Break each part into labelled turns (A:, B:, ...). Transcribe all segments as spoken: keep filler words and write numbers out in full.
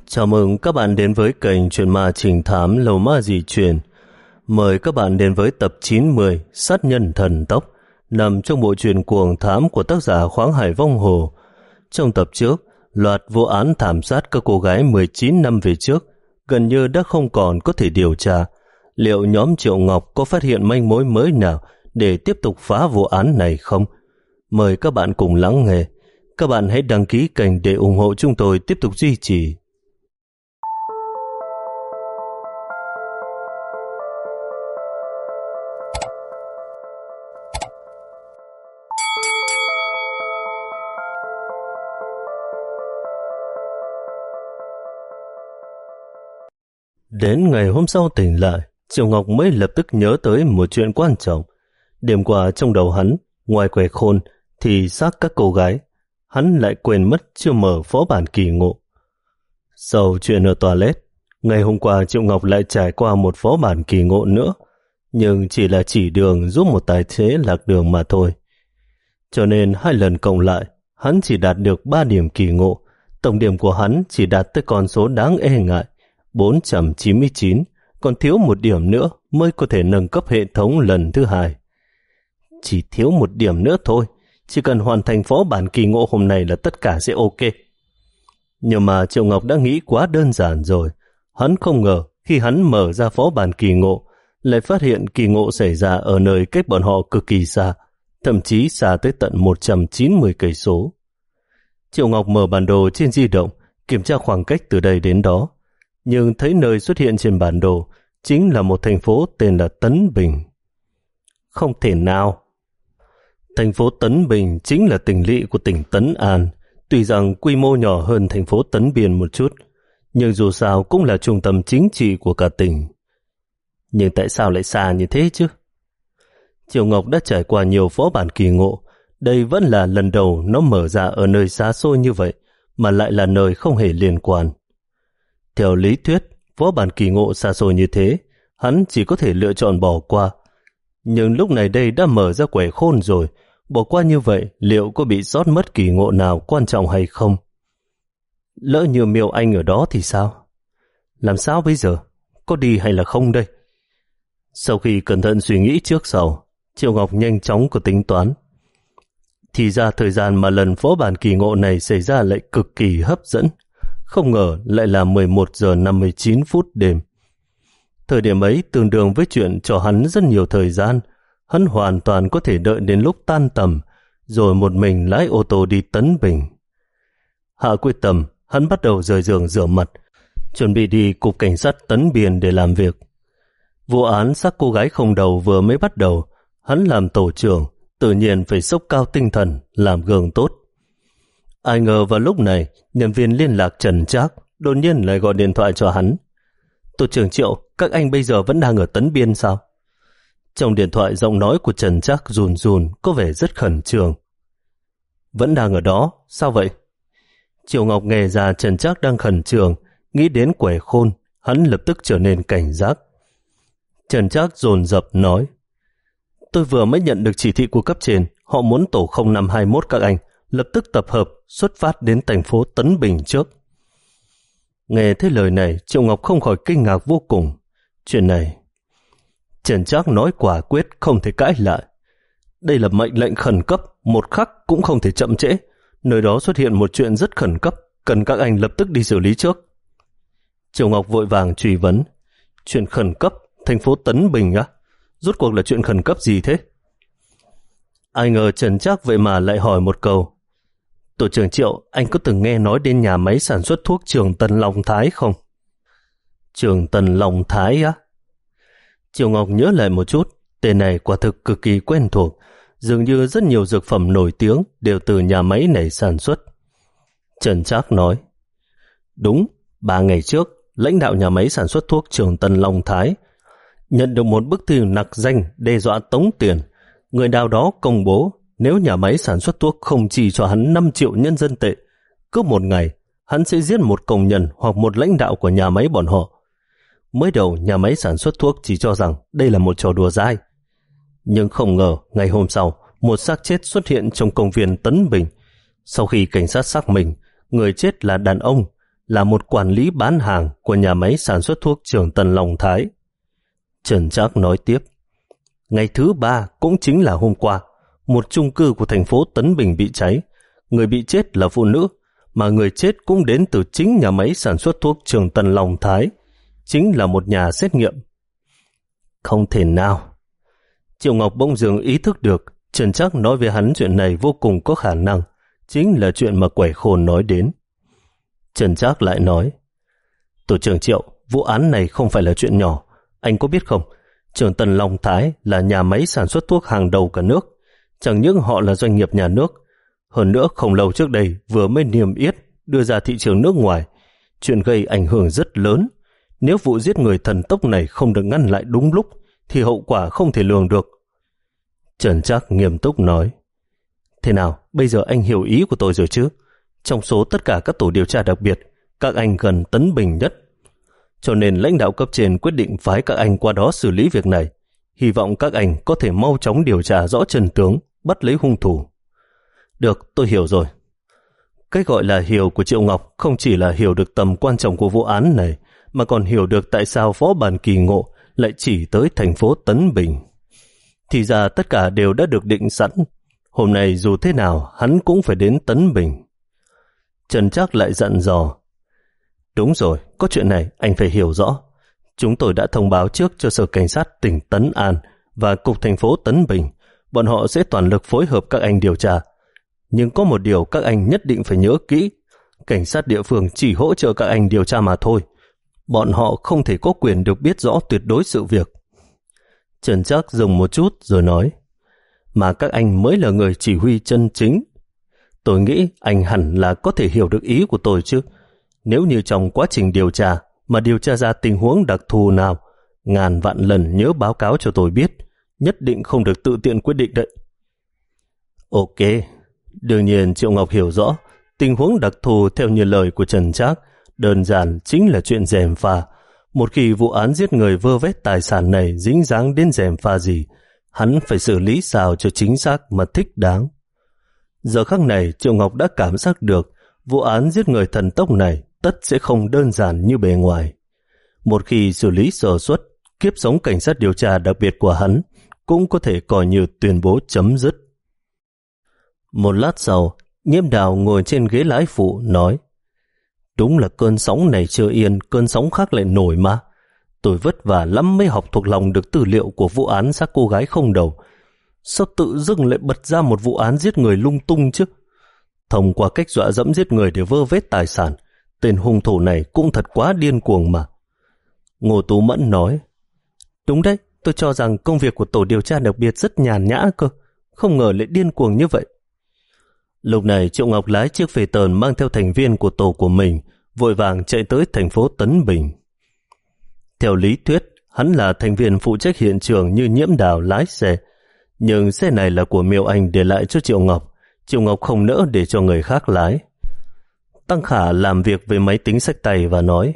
A: Chào mừng các bạn đến với kênh Chuyện Ma Trình Thám Lầu Ma Dị Truyền. Mời các bạn đến với tập chín mươi Sát Nhân Thần Tốc, nằm trong bộ truyện cuồng thám của tác giả Khoáng Hải Vong Hồ. Trong tập trước, loạt vụ án thảm sát các cô gái mười chín năm về trước gần như đã không còn có thể điều tra. Liệu nhóm Triệu Ngọc có phát hiện manh mối mới nào để tiếp tục phá vụ án này không? Mời các bạn cùng lắng nghe. Các bạn hãy đăng ký kênh để ủng hộ chúng tôi tiếp tục duy trì. Đến ngày hôm sau tỉnh lại, Triệu Ngọc mới lập tức nhớ tới một chuyện quan trọng. Đêm qua trong đầu hắn, ngoài quẻ khôn thì xác các cô gái, hắn lại quên mất chưa mở phó bản kỳ ngộ. Sau chuyện ở toilet, ngày hôm qua Triệu Ngọc lại trải qua một phó bản kỳ ngộ nữa, nhưng chỉ là chỉ đường giúp một tài xế lạc đường mà thôi. Cho nên hai lần cộng lại, hắn chỉ đạt được ba điểm kỳ ngộ, tổng điểm của hắn chỉ đạt tới con số đáng e ngại bốn trăm chín mươi chín, còn thiếu một điểm nữa mới có thể nâng cấp hệ thống lần thứ hai. Chỉ thiếu một điểm nữa thôi, chỉ cần hoàn thành phó bản kỳ ngộ hôm nay là tất cả sẽ ok. Nhưng mà Triệu Ngọc đã nghĩ quá đơn giản rồi. Hắn không ngờ khi hắn mở ra phó bản kỳ ngộ, lại phát hiện kỳ ngộ xảy ra ở nơi cách bọn họ cực kỳ xa, thậm chí xa tới tận một trăm chín mươi cây số. Triệu Ngọc mở bản đồ trên di động, kiểm tra khoảng cách từ đây đến đó, nhưng thấy nơi xuất hiện trên bản đồ chính là một thành phố tên là Tấn Bình. Không thể nào. Thành phố Tấn Bình chính là tỉnh lỵ của tỉnh Tấn An, tuy rằng quy mô nhỏ hơn thành phố Tấn Biên một chút, nhưng dù sao cũng là trung tâm chính trị của cả tỉnh. Nhưng tại sao lại xa như thế chứ? Triệu Ngọc đã trải qua nhiều phó bản kỳ ngộ, đây vẫn là lần đầu nó mở ra ở nơi xa xôi như vậy, mà lại là nơi không hề liên quan. Theo lý thuyết, phó bản kỳ ngộ xa xôi như thế, hắn chỉ có thể lựa chọn bỏ qua. Nhưng lúc này đây đã mở ra quẻ khôn rồi, bỏ qua như vậy liệu có bị sót mất kỳ ngộ nào quan trọng hay không? Lỡ như Miêu Anh ở đó thì sao? Làm sao bây giờ? Có đi hay là không đây? Sau khi cẩn thận suy nghĩ trước sau, Triệu Ngọc nhanh chóng có tính toán. Thì ra thời gian mà lần phó bản kỳ ngộ này xảy ra lại cực kỳ hấp dẫn. Không ngờ lại là mười một giờ năm mươi chín phút đêm. Thời điểm ấy tương đương với chuyện cho hắn rất nhiều thời gian. Hắn hoàn toàn có thể đợi đến lúc tan tầm, rồi một mình lái ô tô đi Tấn Bình. Hạ quyết tâm, hắn bắt đầu rời giường rửa mặt, chuẩn bị đi cục cảnh sát Tấn Biên để làm việc. Vụ án xác cô gái không đầu vừa mới bắt đầu, hắn làm tổ trưởng, tự nhiên phải xốc cao tinh thần, làm gương tốt. Ai ngờ vào lúc này, nhân viên liên lạc Trần Trác đột nhiên lại gọi điện thoại cho hắn. Tổ trưởng Triệu, các anh bây giờ vẫn đang ở Tấn Biên sao? Trong điện thoại giọng nói của Trần Trác run run, có vẻ rất khẩn trương. Vẫn đang ở đó, sao vậy? Triệu Ngọc nghe ra Trần Trác đang khẩn trương, nghĩ đến quẻ khôn, hắn lập tức trở nên cảnh giác. Trần Trác dồn dập nói, tôi vừa mới nhận được chỉ thị của cấp trên, họ muốn tổ không năm hai mốt các anh lập tức tập hợp xuất phát đến thành phố Tấn Bình trước. Nghe thấy lời này, Triệu Ngọc không khỏi kinh ngạc vô cùng. Chuyện này, Trần Trác nói quả quyết không thể cãi lại. Đây là mệnh lệnh khẩn cấp, một khắc cũng không thể chậm trễ. Nơi đó xuất hiện một chuyện rất khẩn cấp, cần các anh lập tức đi xử lý trước. Triệu Ngọc vội vàng truy vấn, chuyện khẩn cấp, thành phố Tấn Bình á? Rốt cuộc là chuyện khẩn cấp gì thế? Ai ngờ Trần Trác vậy mà lại hỏi một câu, tổ trưởng Triệu, anh có từng nghe nói đến nhà máy sản xuất thuốc Trường Tân Long Thái không? Trường Tân Long Thái á? Triệu Ngọc nhớ lại một chút, tên này quả thực cực kỳ quen thuộc, dường như rất nhiều dược phẩm nổi tiếng đều từ nhà máy này sản xuất. Trần Trác nói, đúng, ba ngày trước, lãnh đạo nhà máy sản xuất thuốc Trường Tân Long Thái nhận được một bức thư nặc danh đe dọa tống tiền. Người nào đó công bố nếu nhà máy sản xuất thuốc không chỉ cho hắn năm triệu nhân dân tệ, cứ một ngày hắn sẽ giết một công nhân hoặc một lãnh đạo của nhà máy bọn họ. Mới đầu nhà máy sản xuất thuốc chỉ cho rằng đây là một trò đùa dai, nhưng không ngờ ngày hôm sau một xác chết xuất hiện trong công viên Tấn Bình. Sau khi cảnh sát xác minh, người chết là đàn ông, là một quản lý bán hàng của nhà máy sản xuất thuốc Trường Tân Long Thái. Trần Trác nói tiếp, ngày thứ ba cũng chính là hôm qua, một chung cư của thành phố Tấn Bình bị cháy. Người bị chết là phụ nữ, mà người chết cũng đến từ chính nhà máy sản xuất thuốc Trường Tân Long Thái, chính là một nhà xét nghiệm. Không thể nào. Triệu Ngọc bỗng dưng ý thức được Trần Trác nói với hắn chuyện này vô cùng có khả năng, chính là chuyện mà quẻ khôn nói đến. Trần Trác lại nói, tổ trưởng Triệu, vụ án này không phải là chuyện nhỏ. Anh có biết không, Trường Tân Long Thái là nhà máy sản xuất thuốc hàng đầu cả nước. Chẳng những họ là doanh nghiệp nhà nước, hơn nữa không lâu trước đây vừa mới niêm yết đưa ra thị trường nước ngoài. Chuyện gây ảnh hưởng rất lớn. Nếu vụ giết người thần tốc này không được ngăn lại đúng lúc thì hậu quả không thể lường được. Trần Trác nghiêm túc nói, thế nào, bây giờ anh hiểu ý của tôi rồi chứ? Trong số tất cả các tổ điều tra đặc biệt, các anh gần Tấn Bình nhất. Cho nên lãnh đạo cấp trên quyết định phái các anh qua đó xử lý việc này. Hy vọng các anh có thể mau chóng điều tra rõ chân tướng, bắt lấy hung thủ. Được, tôi hiểu rồi. Cái gọi là hiểu của Triệu Ngọc không chỉ là hiểu được tầm quan trọng của vụ án này, mà còn hiểu được tại sao Phó Bản Kỳ Ngộ lại chỉ tới thành phố Tấn Bình. Thì ra tất cả đều đã được định sẵn. Hôm nay dù thế nào hắn cũng phải đến Tấn Bình. Trần Trác lại dặn dò, đúng rồi, có chuyện này anh phải hiểu rõ. Chúng tôi đã thông báo trước cho Sở Cảnh sát tỉnh Tấn An và Cục thành phố Tấn Bình. Bọn họ sẽ toàn lực phối hợp các anh điều tra. Nhưng có một điều các anh nhất định phải nhớ kỹ. Cảnh sát địa phương chỉ hỗ trợ các anh điều tra mà thôi. Bọn họ không thể có quyền được biết rõ tuyệt đối sự việc. Trần Trác dừng một chút rồi nói, mà các anh mới là người chỉ huy chân chính. Tôi nghĩ anh hẳn là có thể hiểu được ý của tôi chứ. Nếu như trong quá trình điều tra mà điều tra ra tình huống đặc thù nào, ngàn vạn lần nhớ báo cáo cho tôi biết, nhất định không được tự tiện quyết định đấy. Ok, đương nhiên Triệu Ngọc hiểu rõ, tình huống đặc thù theo như lời của Trần Trác đơn giản chính là chuyện gièm pha. Một khi vụ án giết người vơ vét tài sản này dính dáng đến gièm pha gì, hắn phải xử lý sao cho chính xác mà thích đáng. Giờ khắc này Triệu Ngọc đã cảm giác được vụ án giết người thần tốc này tất sẽ không đơn giản như bề ngoài. Một khi xử lý sơ suất, kiếp sống cảnh sát điều tra đặc biệt của hắn cũng có thể coi như tuyên bố chấm dứt. Một lát sau, Nhiễm Đào ngồi trên ghế lái phụ nói, đúng là cơn sóng này chưa yên, cơn sóng khác lại nổi mà. Tôi vất vả lắm mới học thuộc lòng được tư liệu của vụ án xác cô gái không đầu. Sao tự dưng lại bật ra một vụ án giết người lung tung chứ? Thông qua cách dọa dẫm giết người để vơ vét tài sản, tên hung thủ này cũng thật quá điên cuồng mà. Ngô Tú Mẫn nói, đúng đấy, tôi cho rằng công việc của tổ điều tra đặc biệt rất nhàn nhã cơ, không ngờ lại điên cuồng như vậy. Lúc này Triệu Ngọc lái chiếc phê tờn mang theo thành viên của tổ của mình, vội vàng chạy tới thành phố Tấn Bình. Theo lý thuyết, hắn là thành viên phụ trách hiện trường như Nhiễm Đào lái xe, nhưng xe này là của Miêu Anh để lại cho Triệu Ngọc. Triệu Ngọc không nỡ để cho người khác lái. Tăng Khả làm việc với máy tính xách tay và nói,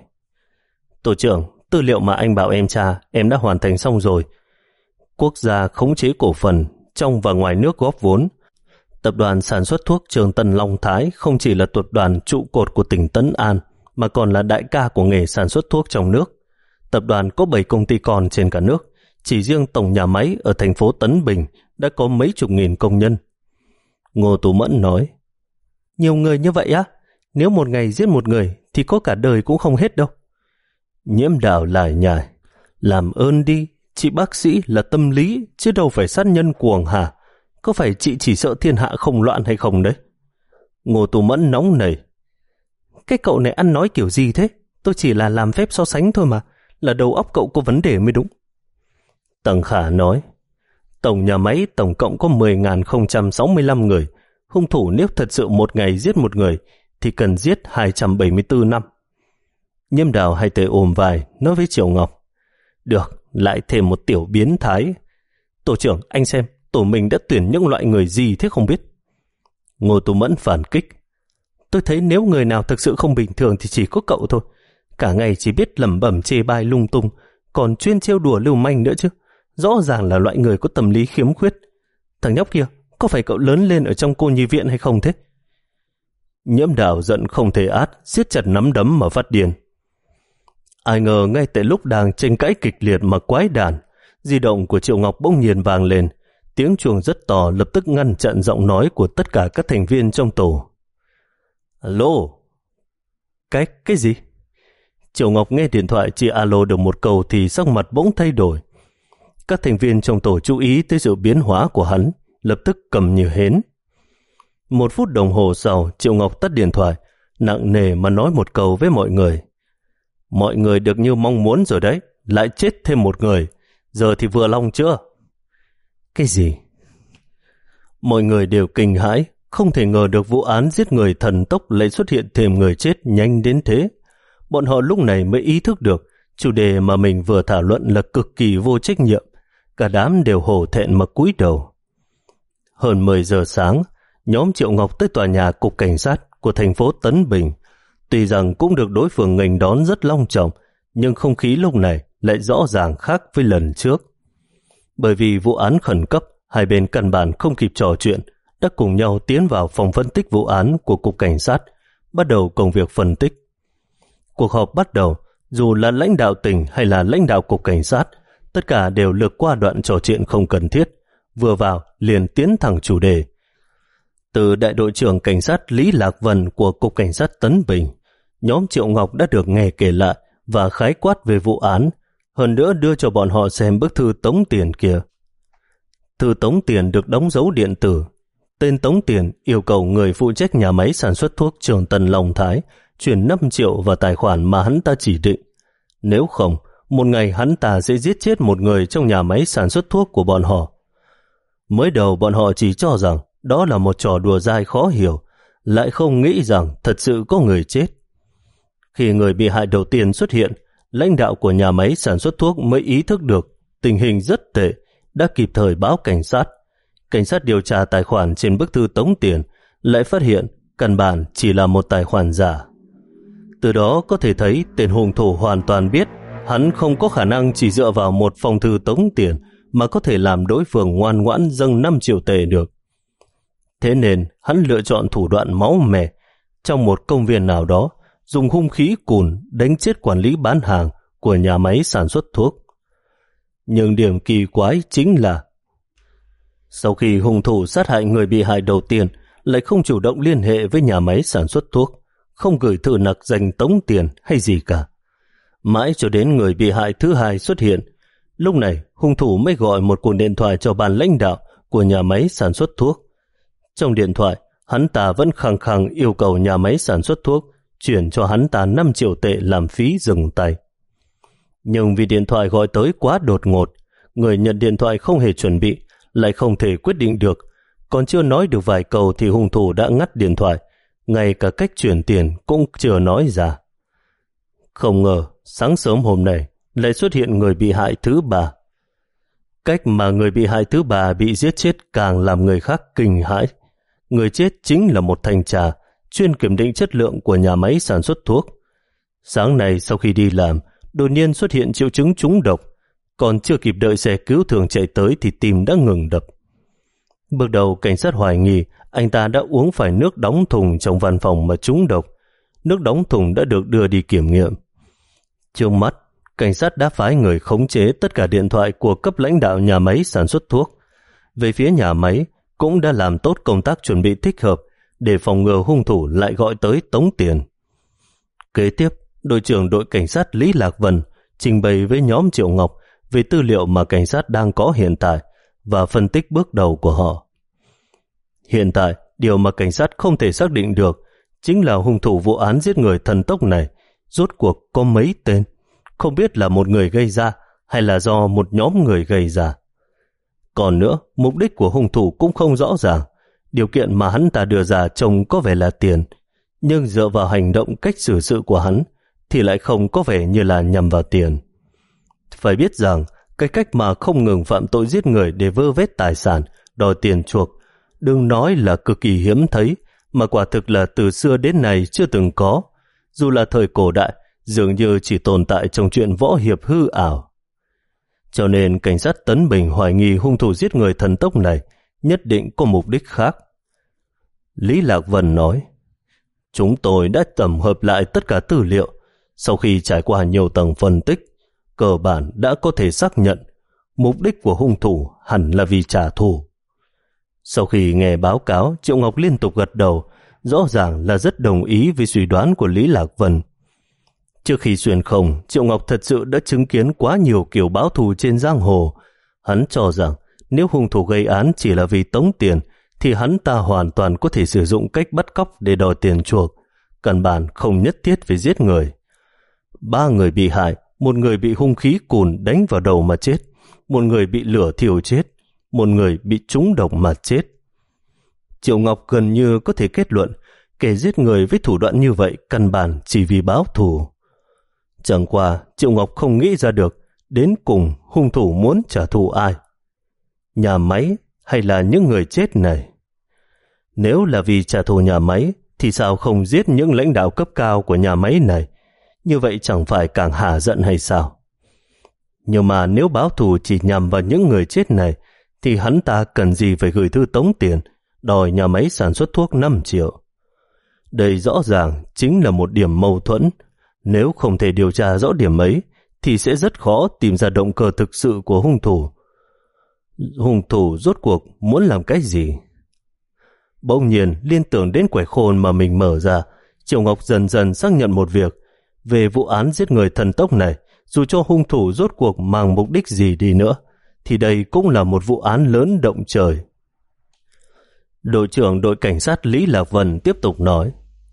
A: tổ trưởng, tư liệu mà anh bảo em tra, em đã hoàn thành xong rồi. Quốc gia khống chế cổ phần, trong và ngoài nước góp vốn. Tập đoàn sản xuất thuốc Trường Tân Long Thái không chỉ là tập đoàn trụ cột của tỉnh Tấn An, mà còn là đại ca của nghề sản xuất thuốc trong nước. Tập đoàn có bảy công ty con trên cả nước, chỉ riêng tổng nhà máy ở thành phố Tấn Bình đã có mấy chục nghìn công nhân. Ngô Tú Mẫn nói, nhiều người như vậy á? Nếu một ngày giết một người thì có cả đời cũng không hết đâu. Nhiễm Đào lải nhải, làm ơn đi, chị bác sĩ là tâm lý chứ đâu phải sát nhân cuồng hả? Có phải chị chỉ sợ thiên hạ không loạn hay không đấy? Ngô Tú Mẫn nóng nảy, cái cậu này ăn nói kiểu gì thế? Tôi chỉ là làm phép so sánh thôi mà, là đầu óc cậu có vấn đề mới đúng. Tầng Khả nói, tổng nhà máy tổng cộng có mười nghìn không trăm sáu mươi lăm người. Hung thủ nếu thật sự một ngày giết một người thì cần giết hai trăm bảy mươi tư năm. Nhiễm Đào hai tay ôm vai nói với Triệu Ngọc, được, lại thêm một tiểu biến thái. Tổ trưởng, anh xem, tổ mình đã tuyển những loại người gì thế không biết? Ngô Tú Mẫn phản kích, tôi thấy nếu người nào thực sự không bình thường thì chỉ có cậu thôi. Cả ngày chỉ biết lẩm bẩm chê bai lung tung, còn chuyên trêu đùa lưu manh nữa chứ. Rõ ràng là loại người có tâm lý khiếm khuyết. Thằng nhóc kia, có phải cậu lớn lên ở trong cô nhi viện hay không thế? Nhiễm Đạo giận không thể át, siết chặt nắm đấm mà phát điên. Ai ngờ ngay tại lúc đang tranh cãi kịch liệt mà quái đản, di động của Triệu Ngọc bỗng nhiên vang lên. Tiếng chuông rất to lập tức ngăn chặn giọng nói của tất cả các thành viên trong tổ. Alo? Cái, cái gì? Triệu Ngọc nghe điện thoại chỉ alo được một câu thì sắc mặt bỗng thay đổi. Các thành viên trong tổ chú ý tới sự biến hóa của hắn, lập tức cầm như hến. Một phút đồng hồ sau, Triệu Ngọc tắt điện thoại, nặng nề mà nói một câu với mọi người. Mọi người được như mong muốn rồi đấy, lại chết thêm một người, giờ thì vừa lòng chưa? Cái gì? Mọi người đều kinh hãi, không thể ngờ được vụ án giết người thần tốc lại xuất hiện thêm người chết nhanh đến thế. Bọn họ lúc này mới ý thức được chủ đề mà mình vừa thảo luận là cực kỳ vô trách nhiệm. Cả đám đều hổ thẹn mà cúi đầu. Hơn mười giờ sáng, nhóm Triệu Ngọc tới tòa nhà cục cảnh sát của thành phố Tấn Bình. Tuy rằng cũng được đối phương nghênh đón rất long trọng, nhưng không khí lúc này lại rõ ràng khác với lần trước. Bởi vì vụ án khẩn cấp, hai bên căn bản không kịp trò chuyện, đã cùng nhau tiến vào phòng phân tích vụ án của cục cảnh sát, bắt đầu công việc phân tích. Cuộc họp bắt đầu, dù là lãnh đạo tỉnh hay là lãnh đạo cục cảnh sát, tất cả đều lược qua đoạn trò chuyện không cần thiết, vừa vào liền tiến thẳng chủ đề. Từ đại đội trưởng cảnh sát Lý Lạc Vân của cục cảnh sát Tấn Bình, nhóm Triệu Ngọc đã được nghe kể lại và khái quát về vụ án, hơn nữa đưa cho bọn họ xem bức thư tống tiền kia. Thư tống tiền được đóng dấu điện tử. Tên tống tiền yêu cầu người phụ trách nhà máy sản xuất thuốc Trường Tân Long Thái chuyển năm triệu vào tài khoản mà hắn ta chỉ định. Nếu không, một ngày hắn ta sẽ giết chết một người trong nhà máy sản xuất thuốc của bọn họ. Mới đầu bọn họ chỉ cho rằng đó là một trò đùa dai khó hiểu, lại không nghĩ rằng thật sự có người chết. Khi người bị hại đầu tiên xuất hiện, lãnh đạo của nhà máy sản xuất thuốc mới ý thức được tình hình rất tệ, đã kịp thời báo cảnh sát. Cảnh sát điều tra tài khoản trên bức thư tống tiền, lại phát hiện căn bản chỉ là một tài khoản giả. Từ đó có thể thấy tên hung thủ hoàn toàn biết hắn không có khả năng chỉ dựa vào một phong thư tống tiền mà có thể làm đối phương ngoan ngoãn dâng năm triệu tệ được. Thế nên hắn lựa chọn thủ đoạn máu mè, trong một công viên nào đó dùng hung khí cùn đánh chết quản lý bán hàng của nhà máy sản xuất thuốc. Nhưng điểm kỳ quái chính là sau khi hung thủ sát hại người bị hại đầu tiên lại không chủ động liên hệ với nhà máy sản xuất thuốc, không gửi thư nặc dành tống tiền hay gì cả. Mãi cho đến người bị hại thứ hai xuất hiện, lúc này hung thủ mới gọi một cuộc điện thoại cho ban lãnh đạo của nhà máy sản xuất thuốc. Trong điện thoại, hắn ta vẫn khăng khăng yêu cầu nhà máy sản xuất thuốc chuyển cho hắn ta năm triệu tệ làm phí dừng tay. Nhưng vì điện thoại gọi tới quá đột ngột, người nhận điện thoại không hề chuẩn bị, lại không thể quyết định được. Còn chưa nói được vài câu thì hung thủ đã ngắt điện thoại, ngay cả cách chuyển tiền cũng chưa nói ra. Không ngờ, sáng sớm hôm nay lại xuất hiện người bị hại thứ ba. Cách mà người bị hại thứ ba bị giết chết càng làm người khác kinh hãi. Người chết chính là một thanh tra chuyên kiểm định chất lượng của nhà máy sản xuất thuốc. Sáng nay sau khi đi làm, đột nhiên xuất hiện triệu chứng trúng độc. Còn chưa kịp đợi xe cứu thương chạy tới thì tim đã ngừng đập. Bước đầu cảnh sát hoài nghi anh ta đã uống phải nước đóng thùng trong văn phòng mà trúng độc. Nước đóng thùng đã được đưa đi kiểm nghiệm. Trước mắt, cảnh sát đã phái người khống chế tất cả điện thoại của cấp lãnh đạo nhà máy sản xuất thuốc. Về phía nhà máy cũng đã làm tốt công tác chuẩn bị thích hợp để phòng ngừa hung thủ lại gọi tới tống tiền. Kế tiếp, đội trưởng đội cảnh sát Lý Lạc Vân trình bày với nhóm Triệu Ngọc về tư liệu mà cảnh sát đang có hiện tại và phân tích bước đầu của họ. Hiện tại, điều mà cảnh sát không thể xác định được chính là hung thủ vụ án giết người thần tốc này rốt cuộc có mấy tên, không biết là một người gây ra hay là do một nhóm người gây ra. Còn nữa, mục đích của hung thủ cũng không rõ ràng. Điều kiện mà hắn ta đưa ra trông có vẻ là tiền, nhưng dựa vào hành động cách xử sự của hắn thì lại không có vẻ như là nhằm vào tiền. Phải biết rằng, cái cách mà không ngừng phạm tội giết người để vơ vét tài sản, đòi tiền chuộc, đừng nói là cực kỳ hiếm thấy, mà quả thực là từ xưa đến nay chưa từng có. Dù là thời cổ đại, dường như chỉ tồn tại trong chuyện võ hiệp hư ảo. Cho nên cảnh sát Tấn Bình hoài nghi hung thủ giết người thần tốc này nhất định có mục đích khác. Lý Lạc Vân nói, Chúng tôi đã tổng hợp lại tất cả tư liệu. Sau khi trải qua nhiều tầng phân tích, cơ bản đã có thể xác nhận mục đích của hung thủ hẳn là vì trả thù. Sau khi nghe báo cáo, Triệu Ngọc liên tục gật đầu, rõ ràng là rất đồng ý với suy đoán của Lý Lạc Vân. Trước khi xuyên không, Triệu Ngọc thật sự đã chứng kiến quá nhiều kiểu báo thù trên giang hồ. Hắn cho rằng nếu hung thủ gây án chỉ là vì tống tiền, thì hắn ta hoàn toàn có thể sử dụng cách bắt cóc để đòi tiền chuộc, căn bản không nhất thiết phải giết người. Ba người bị hại, một người bị hung khí cùn đánh vào đầu mà chết, một người bị lửa thiêu chết, một người bị trúng độc mà chết. Triệu Ngọc gần như có thể kết luận kẻ giết người với thủ đoạn như vậy căn bản chỉ vì báo thù. Chẳng qua Triệu Ngọc không nghĩ ra được đến cùng hung thủ muốn trả thù ai, nhà máy hay là những người chết này. Nếu là vì trả thù nhà máy thì sao không giết những lãnh đạo cấp cao của nhà máy này? Như vậy chẳng phải càng hả giận hay sao? Nhưng mà nếu báo thù chỉ nhằm vào những người chết này thì hắn ta cần gì phải gửi thư tống tiền đòi nhà máy sản xuất thuốc năm triệu? Đây rõ ràng chính là một điểm mâu thuẫn. Nếu không thể điều tra rõ điểm ấy thì sẽ rất khó tìm ra động cơ thực sự của hung thủ. Hung thủ rốt cuộc muốn làm cái gì? Bỗng nhiên liên tưởng đến quẻ khôn mà mình mở ra, Triệu Ngọc dần dần xác nhận một việc. Về vụ án giết người thần tốc này, dù cho hung thủ rốt cuộc mang mục đích gì đi nữa, thì đây cũng là một vụ án lớn động trời. Đội trưởng đội cảnh sát Lý Lạc Vân tiếp tục nói,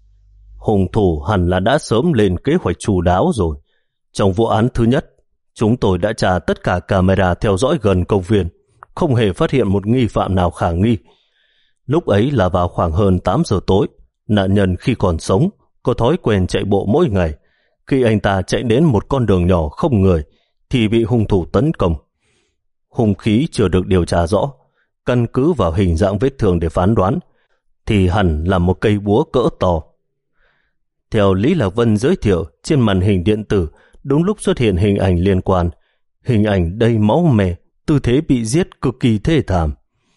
A: hung thủ hẳn là đã sớm lên kế hoạch chu đáo rồi. Trong vụ án thứ nhất, chúng tôi đã tra tất cả camera theo dõi gần công viên, không hề phát hiện một nghi phạm nào khả nghi. Lúc ấy là vào khoảng hơn tám giờ tối, nạn nhân khi còn sống có thói quen chạy bộ mỗi ngày. Khi anh ta chạy đến một con đường nhỏ không người thì bị hung thủ tấn công. Hung khí chưa được điều tra rõ, căn cứ vào hình dạng vết thương để phán đoán thì hẳn là một cây búa cỡ to. Theo Lý Lạc Vân giới thiệu, trên màn hình điện tử đúng lúc xuất hiện hình ảnh liên quan. Hình ảnh đầy máu me, tư thế bị giết cực kỳ thê thảm.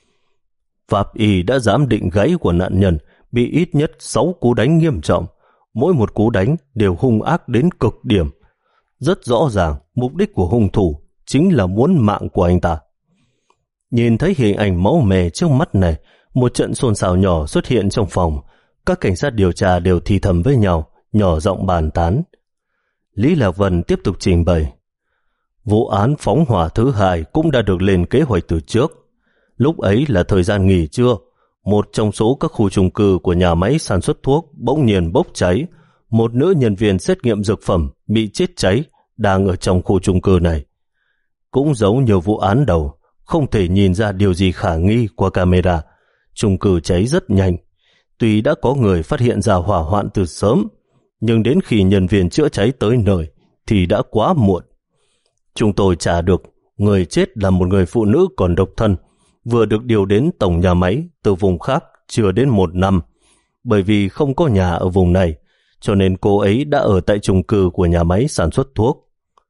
A: Pháp y đã giám định gáy của nạn nhân bị ít nhất sáu cú đánh nghiêm trọng, mỗi một cú đánh đều hung ác đến cực điểm. Rất rõ ràng mục đích của hung thủ chính là muốn mạng của anh ta. Nhìn thấy hình ảnh máu me trước mắt này, một trận xôn xao nhỏ xuất hiện trong phòng. Các cảnh sát điều tra đều thì thầm với nhau, nhỏ giọng bàn tán. Lý Lạc Vân tiếp tục trình bày. Vụ án phóng hỏa thứ hai cũng đã được lên kế hoạch từ trước. Lúc ấy là thời gian nghỉ trưa, một trong số các khu chung cư của nhà máy sản xuất thuốc bỗng nhiên bốc cháy. Một nữ nhân viên xét nghiệm dược phẩm bị chết cháy đang ở trong khu chung cư này. Cũng giống như vụ án đầu, không thể nhìn ra điều gì khả nghi qua camera. Chung cư cháy rất nhanh. Tuy đã có người phát hiện ra hỏa hoạn từ sớm, nhưng đến khi nhân viên chữa cháy tới nơi thì đã quá muộn. Chúng tôi trả được người chết là một người phụ nữ còn độc thân, vừa được điều đến tổng nhà máy từ vùng khác chưa đến một năm. Bởi vì không có nhà ở vùng này, cho nên cô ấy đã ở tại chung cư của nhà máy sản xuất thuốc.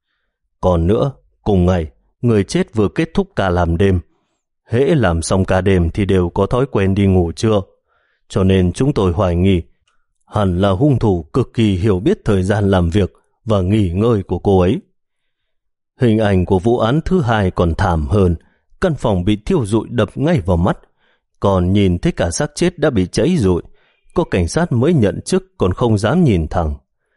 A: Còn nữa, cùng ngày, người chết vừa kết thúc ca làm đêm. Hễ làm xong ca đêm thì đều có thói quen đi ngủ trưa. Cho nên chúng tôi hoài nghi hẳn là hung thủ cực kỳ hiểu biết thời gian làm việc và nghỉ ngơi của cô ấy. Hình ảnh của vụ án thứ hai còn thảm hơn. Căn phòng bị thiêu rụi đập ngay vào mắt, còn nhìn thấy cả xác chết đã bị cháy rụi. Có cảnh sát mới nhận chức còn không dám nhìn thẳng.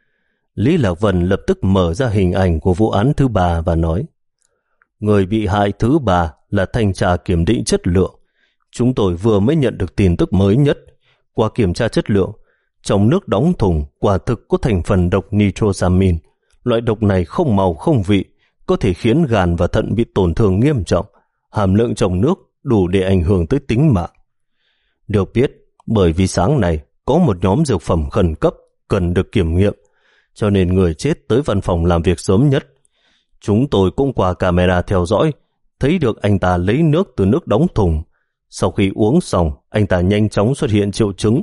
A: Lý Lạc Vân lập tức mở ra hình ảnh của vụ án thứ ba và nói, người bị hại thứ ba là thanh tra kiểm định chất lượng. Chúng tôi vừa mới nhận được tin tức mới nhất. Qua kiểm tra chất lượng, trong nước đóng thùng quả thực có thành phần độc nitrosamin. Loại độc này không màu không vị, có thể khiến gan và thận bị tổn thương nghiêm trọng. Hàm lượng trong nước đủ để ảnh hưởng tới tính mạng. Được biết, bởi vì sáng nay có một nhóm dược phẩm khẩn cấp cần được kiểm nghiệm, cho nên người chết tới văn phòng làm việc sớm nhất. Chúng tôi cũng qua camera theo dõi, thấy được anh ta lấy nước từ nước đóng thùng. Sau khi uống xong, anh ta nhanh chóng xuất hiện triệu chứng.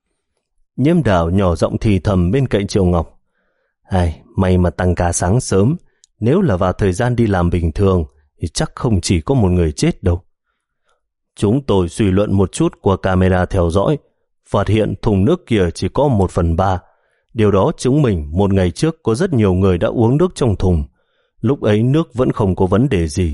A: Nhiễm Đào nhỏ giọng thì thầm bên cạnh Triệu Ngọc. Ai, may mà tăng ca sáng sớm, nếu là vào thời gian đi làm bình thường thì chắc không chỉ có một người chết đâu. Chúng tôi suy luận một chút qua camera theo dõi, phát hiện thùng nước kia chỉ có một phần ba. Điều đó chứng minh một ngày trước có rất nhiều người đã uống nước trong thùng. Lúc ấy nước vẫn không có vấn đề gì.